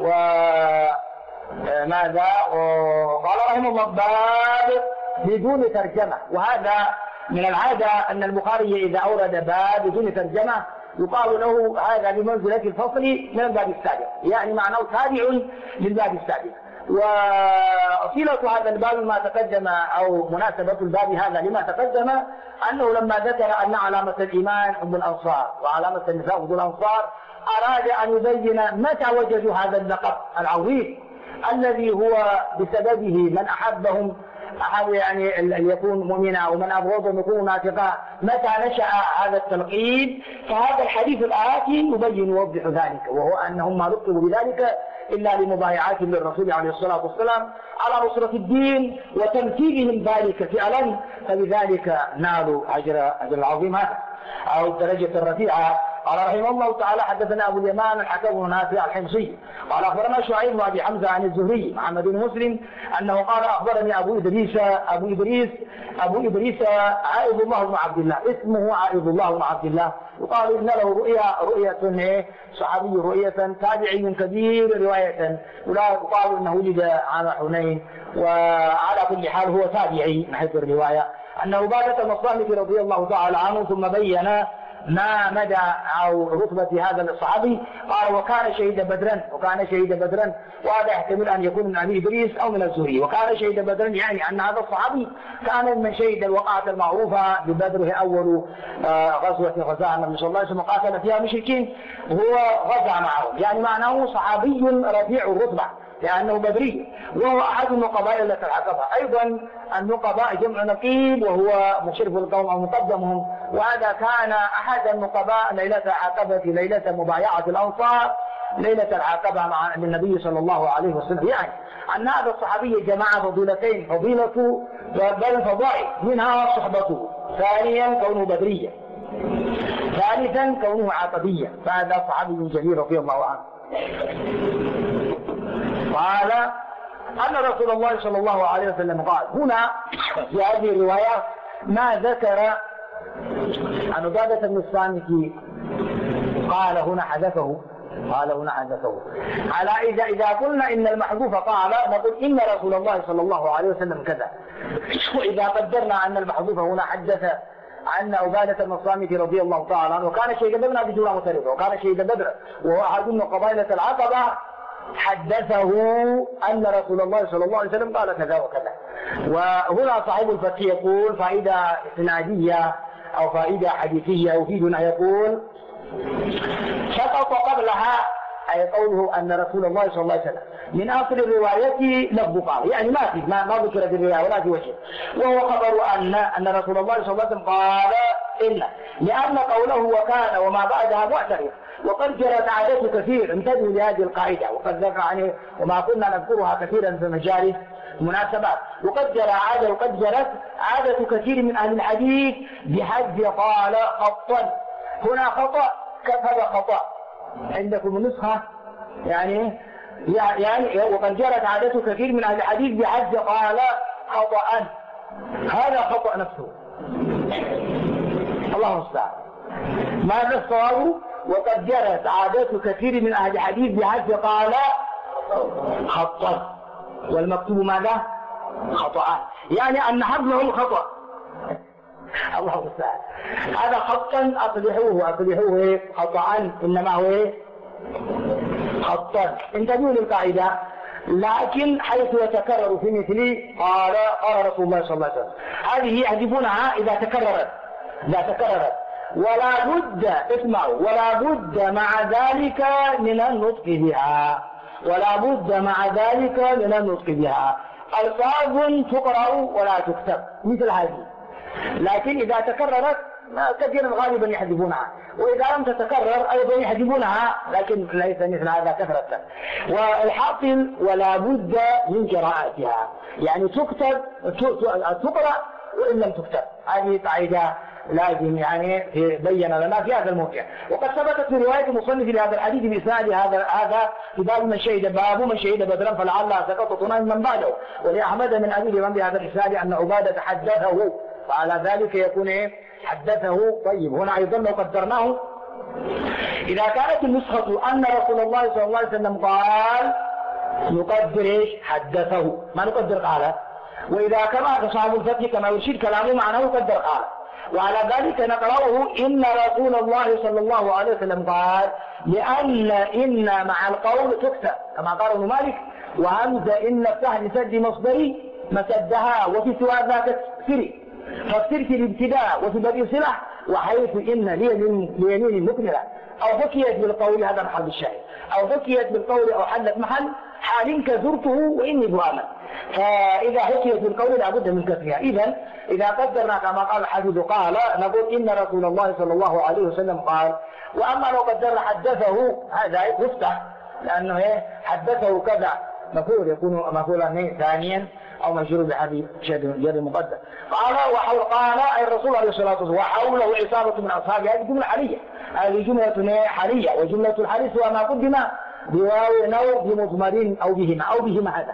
ماذا؟ قال رحمه الله: باب بدون ترجمة. وهذا من العادة أن البخاري إذا أورد باب بدون ترجمة يقال له هذا بمنزلة الفصل من الباب السابق، يعني معناه تابع للباب السابق. وصلة هذا الباب ما تقدم أو مناسبة الباب هذا لما تقدم أنه لما ذكر أن علامة الإيمان حب الأنصار وعلامة النفاق حب الأنصار أراد أن يبين متى وجدوا هذا اللقب العظيم الذي هو بسببه من أحبهم أحد يعني أن يكون مؤمنا ومن أبغضهم يكون منافقا، متى نشأ هذا التلقيب. فهذا الحديث الآتي يبين ويوضح ذلك، وهو أنهم ما لقبوا بذلك إلا لمبايعاتهم للرسول عليه الصلاة والسلام على نصرة الدين وتمثيلهم ذلك فعلا، فبذلك نالوا أجر العظيم هذا أو الدرجة الرفيعة. قال رحمه الله تعالى: حدثنا أبو اليمان الحكم بن نافع الحمصي قال أخبرنا شعيب بن أبي حمزة عن الزهري محمد بن مسلم أنه قال: أخبرني أبو إدريس عائذ الله بن عبد الله، اسمه عائذ الله بن عبد الله، يقال إن له رؤية صحابي رؤية، تابعي كبير رواية، ولا يقال إنه ولد عام حنين، وعلى كل حال هو تابعي من حيث الرواية. أنه بادة المصامت رضي الله تعالى عنه ثم بين ما مدى أو رتبة هذا الصحابي. قال: وكان شهيد بدرا، وهذا يحتمل أن يكون من أبي إدريس أو من الزهري. وكان شهيد بدرا يعني أن هذا الصحابي كان من شهيد الوقعة المعروفة ببدر، أول غزوة غزاها النبي صلى الله عليه وسلم قاتل فيها المشركين، هو غزا معهم، يعني معناه صحابي رفيع الرتبة لأنه بدري، وهو أحد النقباء التي العقبة. أيضا النقباء جمع نقيب وهو مشرف القوم أو مقدمهم، وهذا كان أحد النقباء ليلة العقبة، ليلة مبايعة الأنصار، ليلة العقبة مع النبي صلى الله عليه وسلم. يعني أن هذا الصحابي جمع فضيلتين، فضيلة بل فضائل منها صحبته، ثانيا كونه بدريا، ثالثا كونه عقبيا، فهذا صحابي جليل رضي الله عنه. قال أن رسول الله صلى الله عليه وسلم قال. هنا في هذه الرواية ما ذكر عن عبادة بن الصامت قال هنا حذفه على إذا قلنا إن المحذوف قال نقول إن رسول الله صلى الله عليه وسلم كذا، وإذا قدرنا أن المحذوف هنا حدث عن عبادة بن الصامت رضي الله تعالى عنه وكان شهيد بدر بجرعة متردة وكان شهيد بدر وهو أحد من قبائل العقبة، حدثه أن رسول الله صلى الله عليه وسلم قال كذا وكذا. وهنا صاحب الفتح يقول فائدة إسنادية أو فائدة حديثية يفيدنا، يقول: شطط قبلها أي قوله أن رسول الله صلى الله عليه وسلم من أصل الرواية لفظ قال، يعني ما ذكر في الرواية ولا في وجه، وهو خبر أن رسول الله صلى الله عليه وسلم قال إن، لأن قوله وكان وما بعدها معترف، وقد جرت عادة كثير، انتبهوا لهذه القاعدة، وقد ذكر عنه وما كنا نذكرها كثيرا في مجالس مناسبات، وقد جرت عادة كثير من أهل الحديث بحذف قال خطا. هنا خطأ كذا خطأ عندكم النسخة، يعني وقد جرت عادة كثير من أهل الحديث بحذف قال خطأ، هذا خطأ نفسه، الله المستعان. ماذا الصواب؟ وقد جرت عادة كثير من أهل الحديث بحذف قال خطأ، والمكتوب ماذا؟ خطأ، يعني أن حذفه خطأ، الله المستعان. هذا خطا أصلحوه خطأ، إنما هو خطا. انتبهوا للقاعدة. لكن حيث يتكرر في مثل قال رسول الله صلى الله عليه وسلم، هذه يحذفونها إذا تكررت، ولا بد، اسمعوا، ولا بد مع ذلك من النطق بها، ألفاظ تقرأ ولا تكتب مثل هذه، لكن إذا تكررت كثيرا غالبا يحذفونها، وإذا لم تتكرر أيضا يحذفونها، لكن ليس مثل هذا كثرة. والحاصل ولا بد من قراءتها، يعني تكتب تقرأ وإن لم تكتب. هذه قاعدة لازم يعني بين لنا في هذا الموضوع. وقد ثبتت في رواية مصنف لهذا الحديث بإسناد هذا في باب من شهد بدرا فلعل سقطت من بعده، ولأحمد من أبي الإمام بهذا الإسناد أن عبادة حدثه، وعلى ذلك يكون حدثه. طيب هنا أيضا لو قدرناه إذا كانت النسخة أن رسول الله صلى الله عليه وسلم قال نقدر حدثه، ما نقدر قال. وإذا كما أصحاب الفتح كما يرشد كلامه معناه قدر قال، وعلى ذلك نقرأه إن رسول الله صلى الله عليه وسلم قال، لأن إن مع القول تكتب كما قال ابن مالك، وهمزة إن افتح لسد مصدري مسدها وفي سوى ذاك تكسري، فاكسر في الابتداء وفي بدء صلة، وحيث إن ليمين مكملة، أو حكيت بالقول هذا محل الشاهد، أو حكيت بالقول أو حلت محل حال كزرته وإني بؤمن. فإذا حكيت بالقول لابد من كسرها. إذا قدرنا كما قال الحافظ قال نقول إن رسول الله صلى الله عليه وسلم قال. وأما لو قدرنا حدثه هذا يفتح، لأنه حدثه كذا مفعول يكون مفعولا ثانيا أو مجرور بحذف جر مقدر. قال أي الرسول عليه الصلاة والسلام وحوله عصابة من أصحابه. هذه جملة حالية، هذه جملة حالية، وجملة الحديث وما قدم بواو أو بمضمر أو بهما هذا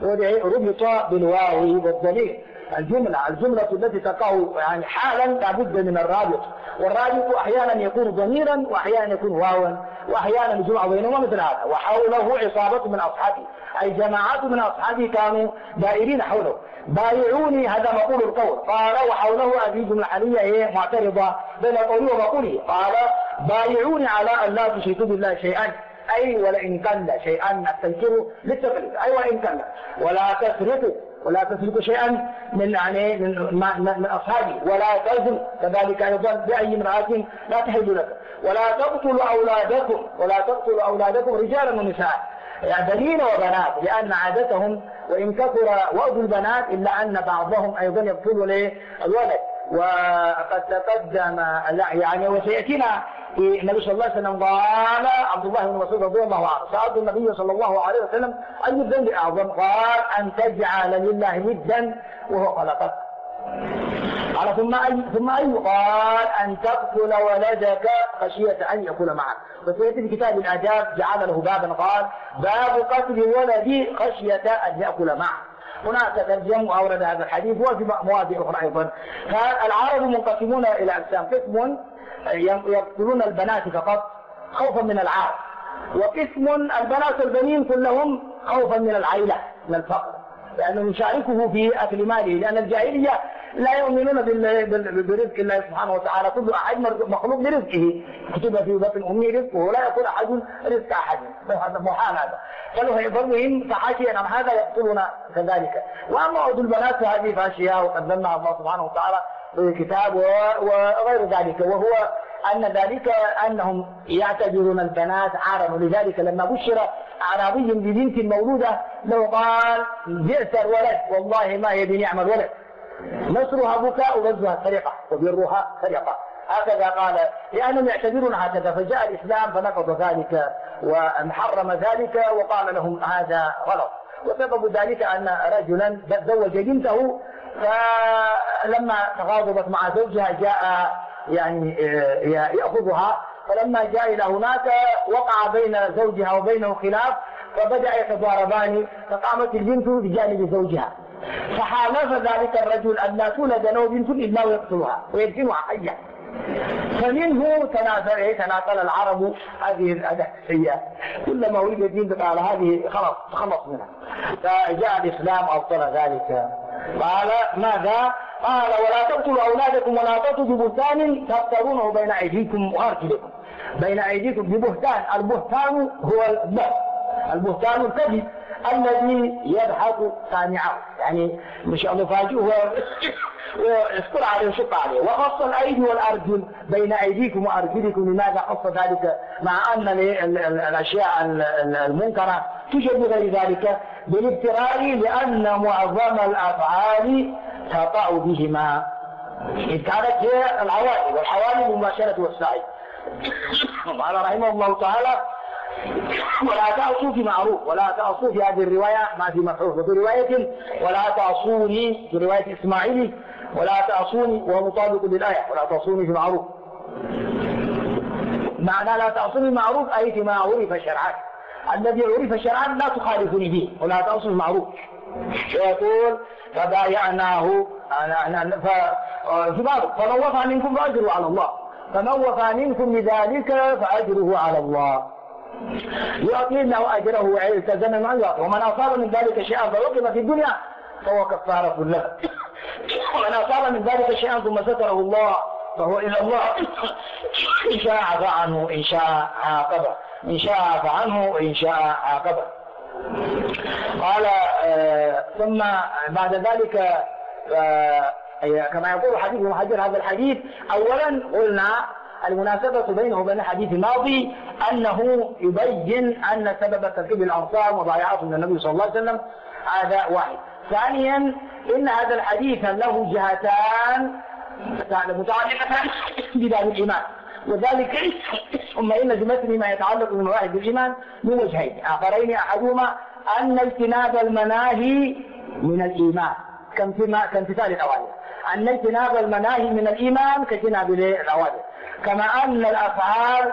ربط بالواو والضمير. الجملة التي تقع يعني حالا لابد من الرابط، والرابط أحيانا يكون ضميرا وأحيانا يكون واوا وأحيانا الجمع بينهما مثل هذا. وحوله عصابة من أصحابه أي جماعات من أصحابه كانوا دائرين حوله. بايعوني هذا مقول القول. قال وحوله هذه جملة حالية معترضة بين قوله ومقوله. قال بايعوني على أن لا تشركوا بالله شيئا، أي ولئن كان شيئا التذكير للتقليد، أي وإن كان ولا تسرقوا شيئا من أصحابه، ولا تزن كذلك أيضا بأي امرأة لا تحل لك، ولا تقتلوا أولادكم رجالا ونساء يعني بنين وبنات، لأن عادتهم وإن كثر وأد البنات إلا أن بعضهم أيضا يقتلوا الولد. وقد تقدم يعني وسيأتينا النبي صلى الله عليه وسلم قال عبد الله بن مسعود رضي الله عنه سألت النبي صلى الله عليه وسلم أي الذنب أعظم؟ قال أن تجعل لله ندا وهو خلقك. قال ثم أي؟ قال أن تقتل ولدك خشية أن يأكل معك. وسيأتي في كتاب الآداب جعل له بابا قال باب قتل ولدي خشية أن يأكل معه. هناك ترجم وأورد هذا الحديث وفي مواضع أخرى أيضا. فالعرب منقسمون إلى أقسام، قسم يقتلون البنات فقط خوفا من العار، وقسم البنات والبنين كلهم خوفا من العيلة من الفقر، لأنه يشاركه في أكل ماله، لأن الجاهلية لا يؤمنون برزق الله سبحانه وتعالى. كل أحد مخلوق برزقه، كتب في بطن أمه رزقه ولا يكون أحد رزق أحد، هذا محال هذا. فلهم فحاشيا عن هذا يقتلون كذلك. وأما عود البنات فهذه فاشياء وقدمنا الله سبحانه وتعالى بالكتاب وغير ذلك، وهو أن ذلك أنهم يعتبرون البنات عارا. ولذلك لما بشر أعرابي ببنت مولودة لو قال بئس الولد والله ما هي بنعم الولد، نصرها بكاء ورزها سرقة وبرها سرقة، هكذا قال، لأنهم يعتبرون هكذا. فجاء الإسلام فنقض ذلك وحرم ذلك وقال لهم هذا غلط. وسبب ذلك أن رجلا زوج بنته، فلما تغاضبت مع زوجها جاء يعني يأخذها، فلما جاء إلى هناك وقع بين زوجها وبينه خلاف، فبدأ يتضاربان، فقامت البنت بجانب زوجها، فحالف ذلك الرجل أن لا تولد له بنت إلا ويقتلها ويدفنها حيا. فمنه تناقل العرب هذه الأداة السيئة، كلما ولدت بنت قال هذه خلاص تخلص منها، فجاء الإسلام أبطل ذلك. قال ماذا؟ قال ولا تقتلوا أولادكم ولا تأتوا ببهتان تفترونه بين أيديكم وأرجلكم. بين أيديكم ببهتان، البهتان هو البهت، البهتان الكذب الذي يبحث صانعه، يعني مش يفاجئه ويذكر عليه ويشق عليه. وخص الأيدي والأرجل بين أيديكم وأرجلكم. لماذا خص ذلك مع أن الأشياء المنكرة توجد بغير ذلك؟ بالابتراء، لأن معظم الأفعال تقع بهما، إذ كانت هي العوائد، والحوائد مباشرة والسعي. قال رحمه الله تعالى: ولا تعصوا في معروف، ولا تعصوا في هذه الرواية ما في مفعول، وفي رواية ولا تعصوني، في رواية إسماعيلي ولا تعصوني، وهو مطابق للآية ولا تعصوني في معروف. معنى لا تعصوني معروف أي فيما عرف شرعا، الذي عرف شرعا لا تخالفني به، ولا تعصوا في معروف. يقول: فبايعناه في معروف، فمن وفى منكم فأجره على الله، فمن وفى منكم بذلك فأجره على الله، يعطي له أجره ويلتزم ما يعطي. ومن أصاب من ذلك شيئا فعوقب في الدنيا فهو كفارة له، ومن أصاب من ذلك شيئا ثم ستره الله فهو إلى الله، إن شاء عفى عنه إن شاء عاقبه، إن شاء عفى عنه وإن شاء عاقبه. قال ثم بعد ذلك كما يقول حديث ابن حجر هذا الحديث، أولا قلنا المناسبة بينه وبين الحديث الماضي أنه يبين أن سبب تركيب الأنصار وضياعهم من النبي صلى الله عليه وسلم هذا واحد. ثانيا إن هذا الحديث له جهتان متعلقتان بباب الإيمان، وذلك ثم إن لمثل ما يتعلق بالمواهب بالإيمان من وجهين آخرين، أحدهما أن اجتناب المناهي من الإيمان كامتثال الأوامر، أن اجتناب المناهي من الإيمان كاجتناب الأوامر، كما أن الأفعال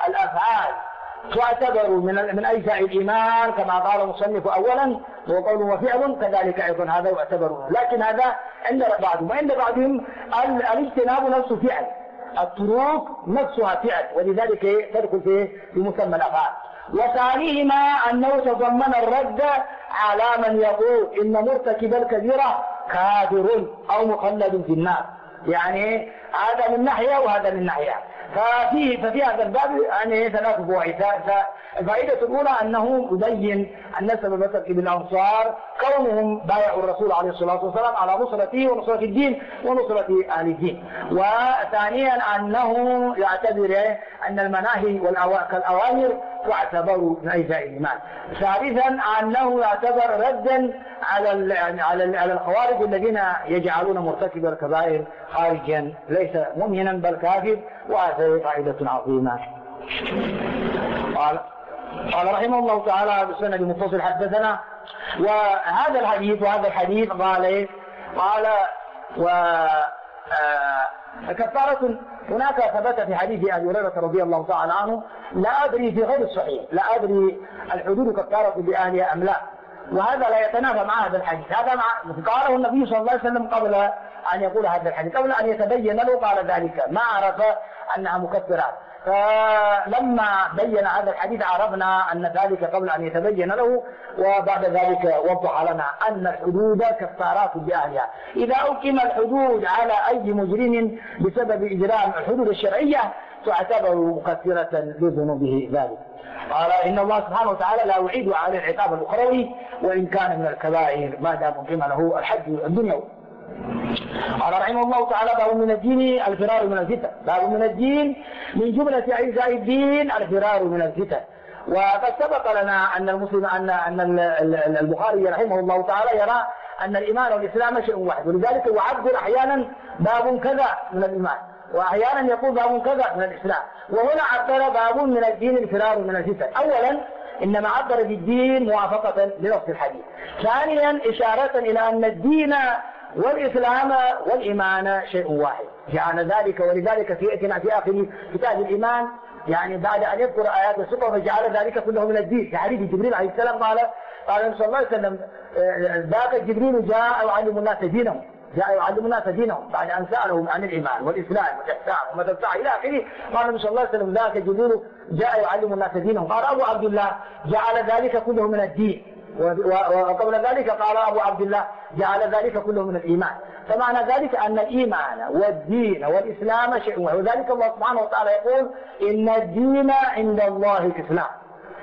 تعتبر من أجزاء الإيمان كما قال المصنف أولا، وقول وفعل كذلك أيضا هذا يعتبر، لكن هذا عند بعضهم، وعند بعضهم الاجتناب نفسه فعل، التروك نفسها فعل، ولذلك تدخل في مسمى الأفعال. وثانيهما أنه تضمن الرد على من يقول إن مرتكب الكبيرة كافر أو مخلد في النار، يعني هذا من ناحية وهذا من ناحية. ففي هذا الباب يعني ثلاث فوائد. الفائدة الأولى أنه يبين أن سبب تركيب الأنصار كونهم بايعوا الرسول عليه الصلاة والسلام على نصرته ونصرة الدين ونصرة أهل الدين. وثانيا أنه يعتبر أن المناهي كالأوامر تعتبر من أجزاء الإيمان. ثالثا أنه يعتبر ردا على الخوارج الذين يجعلون مرتكب الكبائر خارجا ليس مؤمنا بل كافر، وهذه قاعدة عظيمة. قال رحمه الله تعالى بسند متصل حدثنا، وهذا الحديث قال كفارة هناك ثبت في حديث أبي هريرة رضي الله تعالى عنه، لا أدري في غير الصحيح، لا أدري الحدود كفارة بأهلها أم لا، وهذا لا يتنافى مع هذا الحديث. هذا قاله النبي صلى الله عليه وسلم قبل أن يقول هذا الحديث، قبل أن يتبين له قال ذلك، ما عرف أنها مكفرات. فلما بين هذا الحديث عرفنا أن ذلك قبل أن يتبين له، وبعد ذلك وضح لنا أن الحدود كفارات بأهلها. إذا أقيم الحدود على أي مجرم بسبب إجرام الحدود الشرعية تعتبر مكفرة لذنوبه ذلك. قال إن الله سبحانه وتعالى لا يعيد عليه العقاب الأخروي وإن كان من الكبائر ما دام أقيم له الحد الدنيوي. قال رحمه الله تعالى: باب من الدين الفرار من الفتن. باب من الدين من جملة أجزاء الدين الفرار من الفتن. وقد سبق لنا أن المسلم أن البخاري رحمه الله تعالى يرى أن الإيمان والإسلام شيء واحد، ولذلك يعبر أحيانا باب كذا من الإيمان، وأحيانا يقول باب كذا من الإسلام. وهنا عبر باب من الدين الفرار من الفتن. أولا إنما عبر بالدين موافقة لنص الحديث. ثانيا إشارة إلى أن الدين والإسلام والإيمان شيء واحد، جعل ذلك، ولذلك سيأتينا في آخر كتاب الإيمان يعني بعد أن يذكر آيات الصفة فجعل ذلك كله من الدين. في حديث جبريل عليه السلام قال النبي صلى الله عليه وسلم: ذاك جبريل جاء يعلم الناس دينهم، بعد أن سألهم عن الإيمان والإسلام والإحسان ومتى الساعة إلى آخره. قال النبي صلى الله عليه وسلم: ذاك جبريل جاء يعلم الناس دينهم. قال أبو عبد الله: جعل ذلك كله من الدين. وقبل ذلك قال أبو عبد الله: جعل ذلك كله من الإيمان. فمعنى ذلك أن الإيمان والدين والإسلام شيء واحد، وذلك الله سبحانه وتعالى يقول: إن الدين عند الله الإسلام.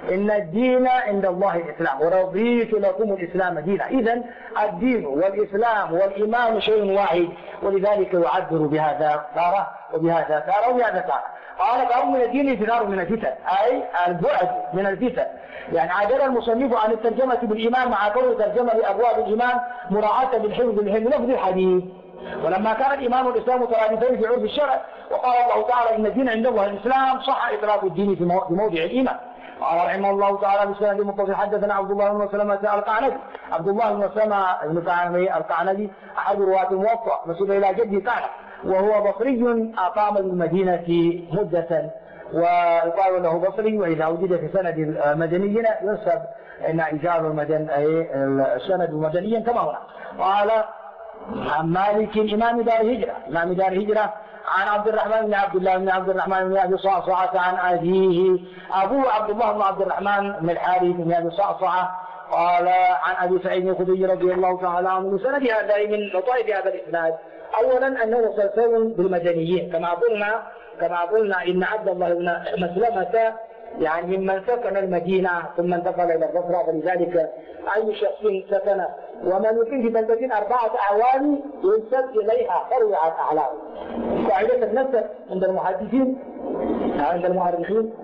إن الدين عند الله الإسلام ورضيت لكم الإسلام دينا. إذن الدين والإسلام والإيمان شيء واحد، ولذلك يعبر بهذا تارة وبهذا تارة وبهذا تارة. قال فرار من الدين انفرار من الفتن، أي البعد من الفتن. يعني عادل المصنف عن الترجمة بالإيمان مع كون ترجمة لأبواب الإيمان مراعاة بالحفظ لفظ الحديث. ولما كان الإيمان والإسلام مترادفين في عرف الشرع، وقال الله تعالى إن الدين عند الله الإسلام، صح إطلاق الدين في موضع الإيمان. قال رحمه الله تعالى بسند المتصل حدثنا عبد الله بن سلمة القعنبي. عبد الله بن سلمة بن القعنبي أحد رواة الموطأ، نسب إلى جده كان، وهو بصري أقام بالمدينة مدة، ويقال له بصري. وإذا وجد في سند مدني ينسب أن إيجاد السند المدني كما هنا. قال عن مالك إمام دار الهجرة عن عبد الرحمن بن عبد الله بن عبد الرحمن بن أبي صعصعة عن أبيه، أبوه عبد الله بن عبد الرحمن بن الحارث بن أبي صعصعة. قال عن أبي سعيد الخدري رضي الله تعالى عنه. من سند هذا من لطائف هذا الإسناد أولا أنه مسلسل بالمدنيين، كما قلنا إن عبد الله بن مسلمة يعني ممن سكن المدينة ثم انتقل إلى البصرة، فلذلك أي شخص سكن ومن يكون في بلدة 4 أعوام ينسب إليها فروي عن أعلام. قاعدة النسب عند المحدثين عند المؤرخين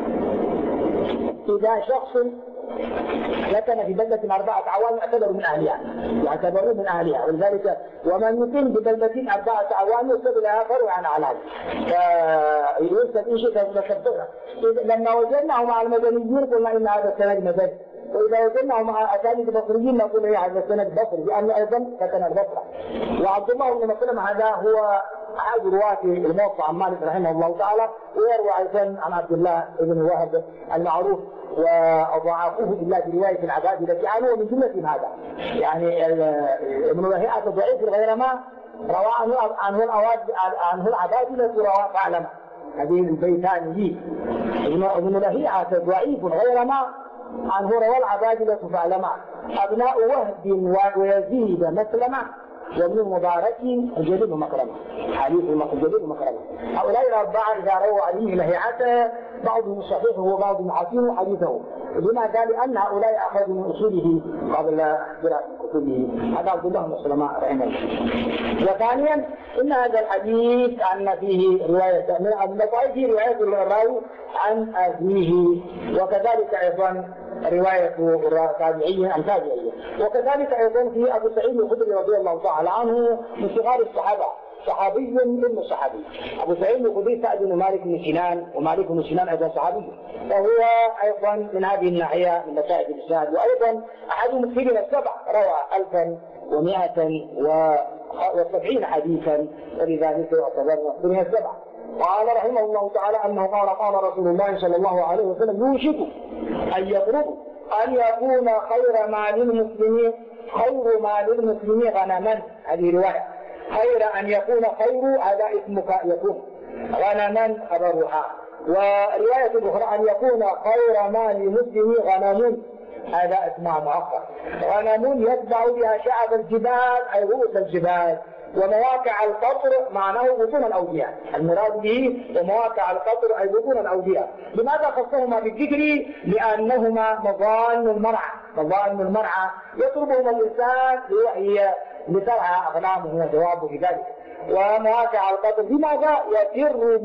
إذا شخص سكن في بلدة 4 أعوام يعتبروا من أهلها، ولذلك ومن يكون ببلدة 4 أعوام ينسب إليها فروي عن أعلام، فينسب إن شئت فنسبتها. لما وجدناه مع المدنيين قلنا إن هذا السند مدني، وإذا وجدناه مع أسانيد البصريين نقول إيه هذا السند بصري، لأنه أيضا سكن البصرة. وعبد الله بن مسلم هذا هو أحد رواة الموطأ عن مالك رحمه الله تعالى، ويروى أيضا عن عبد الله بن وهب المعروف، وضعفوه إلا برواية العباد التي عنه. ومن جملة هذا يعني ابن لهيعة ضعيف غير ما روى عنه العباد وروى فعلم. هذه البيتان لي ابن لهيعة ضعيف غير ما عنه روى العباد فعلم. أبناء وهب ويزيد مسلمة وابن المبارك الجليل مكرمة، حديث الجليل مكرمة. هؤلاء الأربعة إذا رووا عليه لهيعة بعضهم صحيحه وبعضهم حسين حديثه، لماذا؟ لأن هؤلاء أخذوا من أصوله قبل دراسة كتبه. هذا عبد الله بن سلمة رحمه الله. وثانيا إن هذا الحديث أن فيه رواية من المصائب رواية الراوي عن أبيه، وكذلك أيضا رواية تابعية عن تابعية، وكذلك أيضا في أبو سعيد الخدري رضي الله تعالى عنه من صغار الصحابة، صحابي ابن صحابي. أبو سعيد الخدري سعد بن مالك بن سنان، ومالك بن سنان أيضا صحابي، فهو أيضا من هذه الناحية من مسائل الإسناد. وأيضا أحد المكثرين السبع روى 1170 حديثا، ولذلك يعتبر من السبع. قال رحمه الله تعالى أنه قال رسول الله صلى الله عليه وسلم يوشك أن يقرب أن يكون خير ما للمسلمين غنما. هذه رواية خير أن يكون خير هذا اسمك يكون غنما خبرها. ورواية أخرى أن يكون خير ما للمسلمين غنم هذا اسمها مؤخر. غنم يتبع بها شعب الجبال أي رؤوس الجبال، ومواقع القطر معناه بطون الأودية، المراد به ومواقع القطر أي بطون الأودية. لماذا خصهما بالذكر؟ لأنهما مظان المرعى يطلبهما الإنسان لترعى أغنامه وجوابه في ذلك. ومواقع القطر لماذا؟ يفر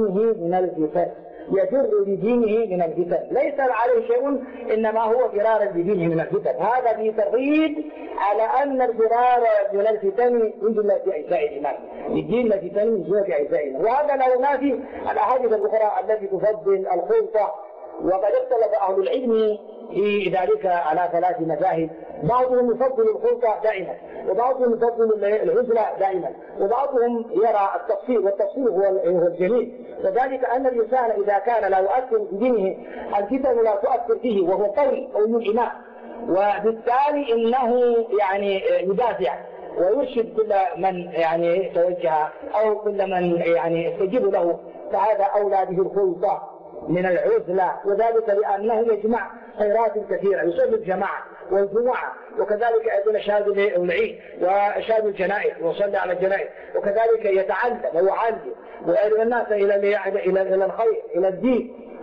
بدينه من الفتن، ليس عليه شيء إنما هو فرار بدينه من الفتن. هذا في ترغيب على أن الفرار من الفتن من جملة أجزاء الإيمان، الدين الفتن من جملة أجزاء الإيمان. وهذا لا ينافي الأحاديث الأخرى التي تفضل الخلطة، وقد اختلف أهل العلم في ذلك على 3 مذاهب. بعضهم يفضل الخلطة دائما، وبعضهم يفضل العزلة دائما، وبعضهم يرى التفصيل، والتفصيل هو الجميل. وذلك أن الإنسان إذا كان لا يؤثر في دينه الفتن لا تؤثر فيه وهو قوي الإيمان، وبالتالي إنه يعني يدافع ويرشد كل من يعني توجه أو كل من يعني يستجيب له، فهذا أولى به الخلطة من العزلة. وذلك لأنه يجمع خيرات كثيرة، يصلي الجماعة والجمعة، وكذلك أيضا شهادة العيد وشهادة الجنائز وصلى على الجنائز، وكذلك يتعلم ويعلم ويدعو الناس إلى الخير إلى الدين.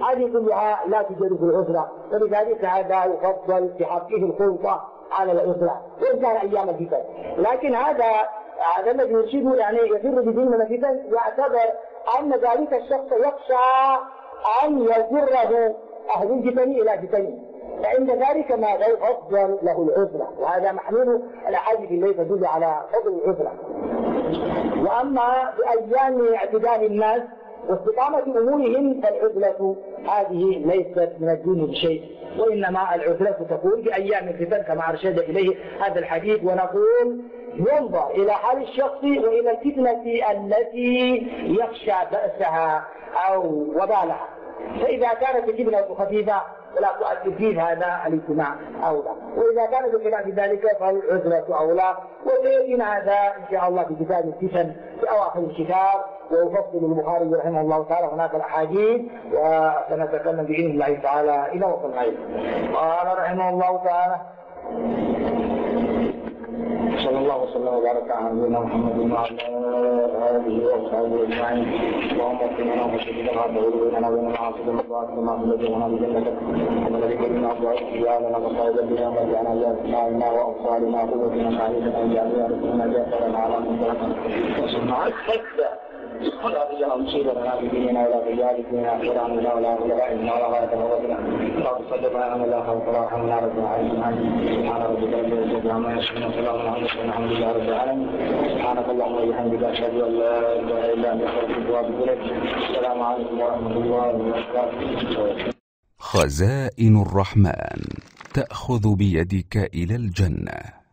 هذه كلها لا توجد في العذرة، ولذلك هذا يفضل في حقه الخلطة على العذرة وإن كان أيام الفتن. لكن هذا الذي يرشده يعني يفر بدين من الفتن، يعتبر أن ذلك الشخص يخشى أن يجره أهل الفتن إلى فتنه، فعند ذلك ما يفضل له العذرة، وهذا محمول الأحاديث التي تدل على فضل العذرة. وأما بأيام اعتدال الناس واستقامة أمورهم فالعذرة هذه ليست من الدين بشيء، وإنما العذرة تكون بأيام الفتن كما أرشد إليه هذا الحديث. ونقول ينظر إلى حال الشخص وإلى الفتنة التي يخشى بأسها أو وبالها، فإذا كانت الفتنة خفيفة ولا تؤثر فيه هذا الاجتماع أولى، وإذا كانت بخلاف ذلك فالعذرة أولى. وسيأتينا هذا إن شاء الله في كتاب الفتن في أواخر الكتاب، ويفصل البخاري رحمه الله تعالى هناك الأحاديث، وسنتكلم بإذن الله تعالى إلى وقت الغيب. قال رحمه الله تعالى: صلى الله وسلم وبارك على نبينا محمد وعلى آله وصحبه أجمعين. اللهم اغفر لنا واشهد لنا وبيننا وبين معاصيك وطاعتك ما خلقنا بجنتك وملك بنا أبواب اختيارنا وصائب بنا ومتعنا بأسمائنا وأبصارنا وقوتنا شهيدا أن جعلنا رسولنا جاءنا على مصطلحنا وصنع الحسد ولا تجعل مصيبتنا في ديننا ولا تجعل فينا حرامنا ولا غلائنا ولا غاية موتنا ولا تصدق علينا لا خوف ولا حمنا رب العالمين. سبحان ربك رب العزة عما يصفون وسلام على المرسلين والحمد لله رب العالمين. سبحانك اللهم وبحمدك أشهد أن لا إله إلا أنت أستغفرك وأتوب إليك. السلام عليكم ورحمة الله وبركاته. خزائن الرحمن تأخذ بيدك إلى الجنة.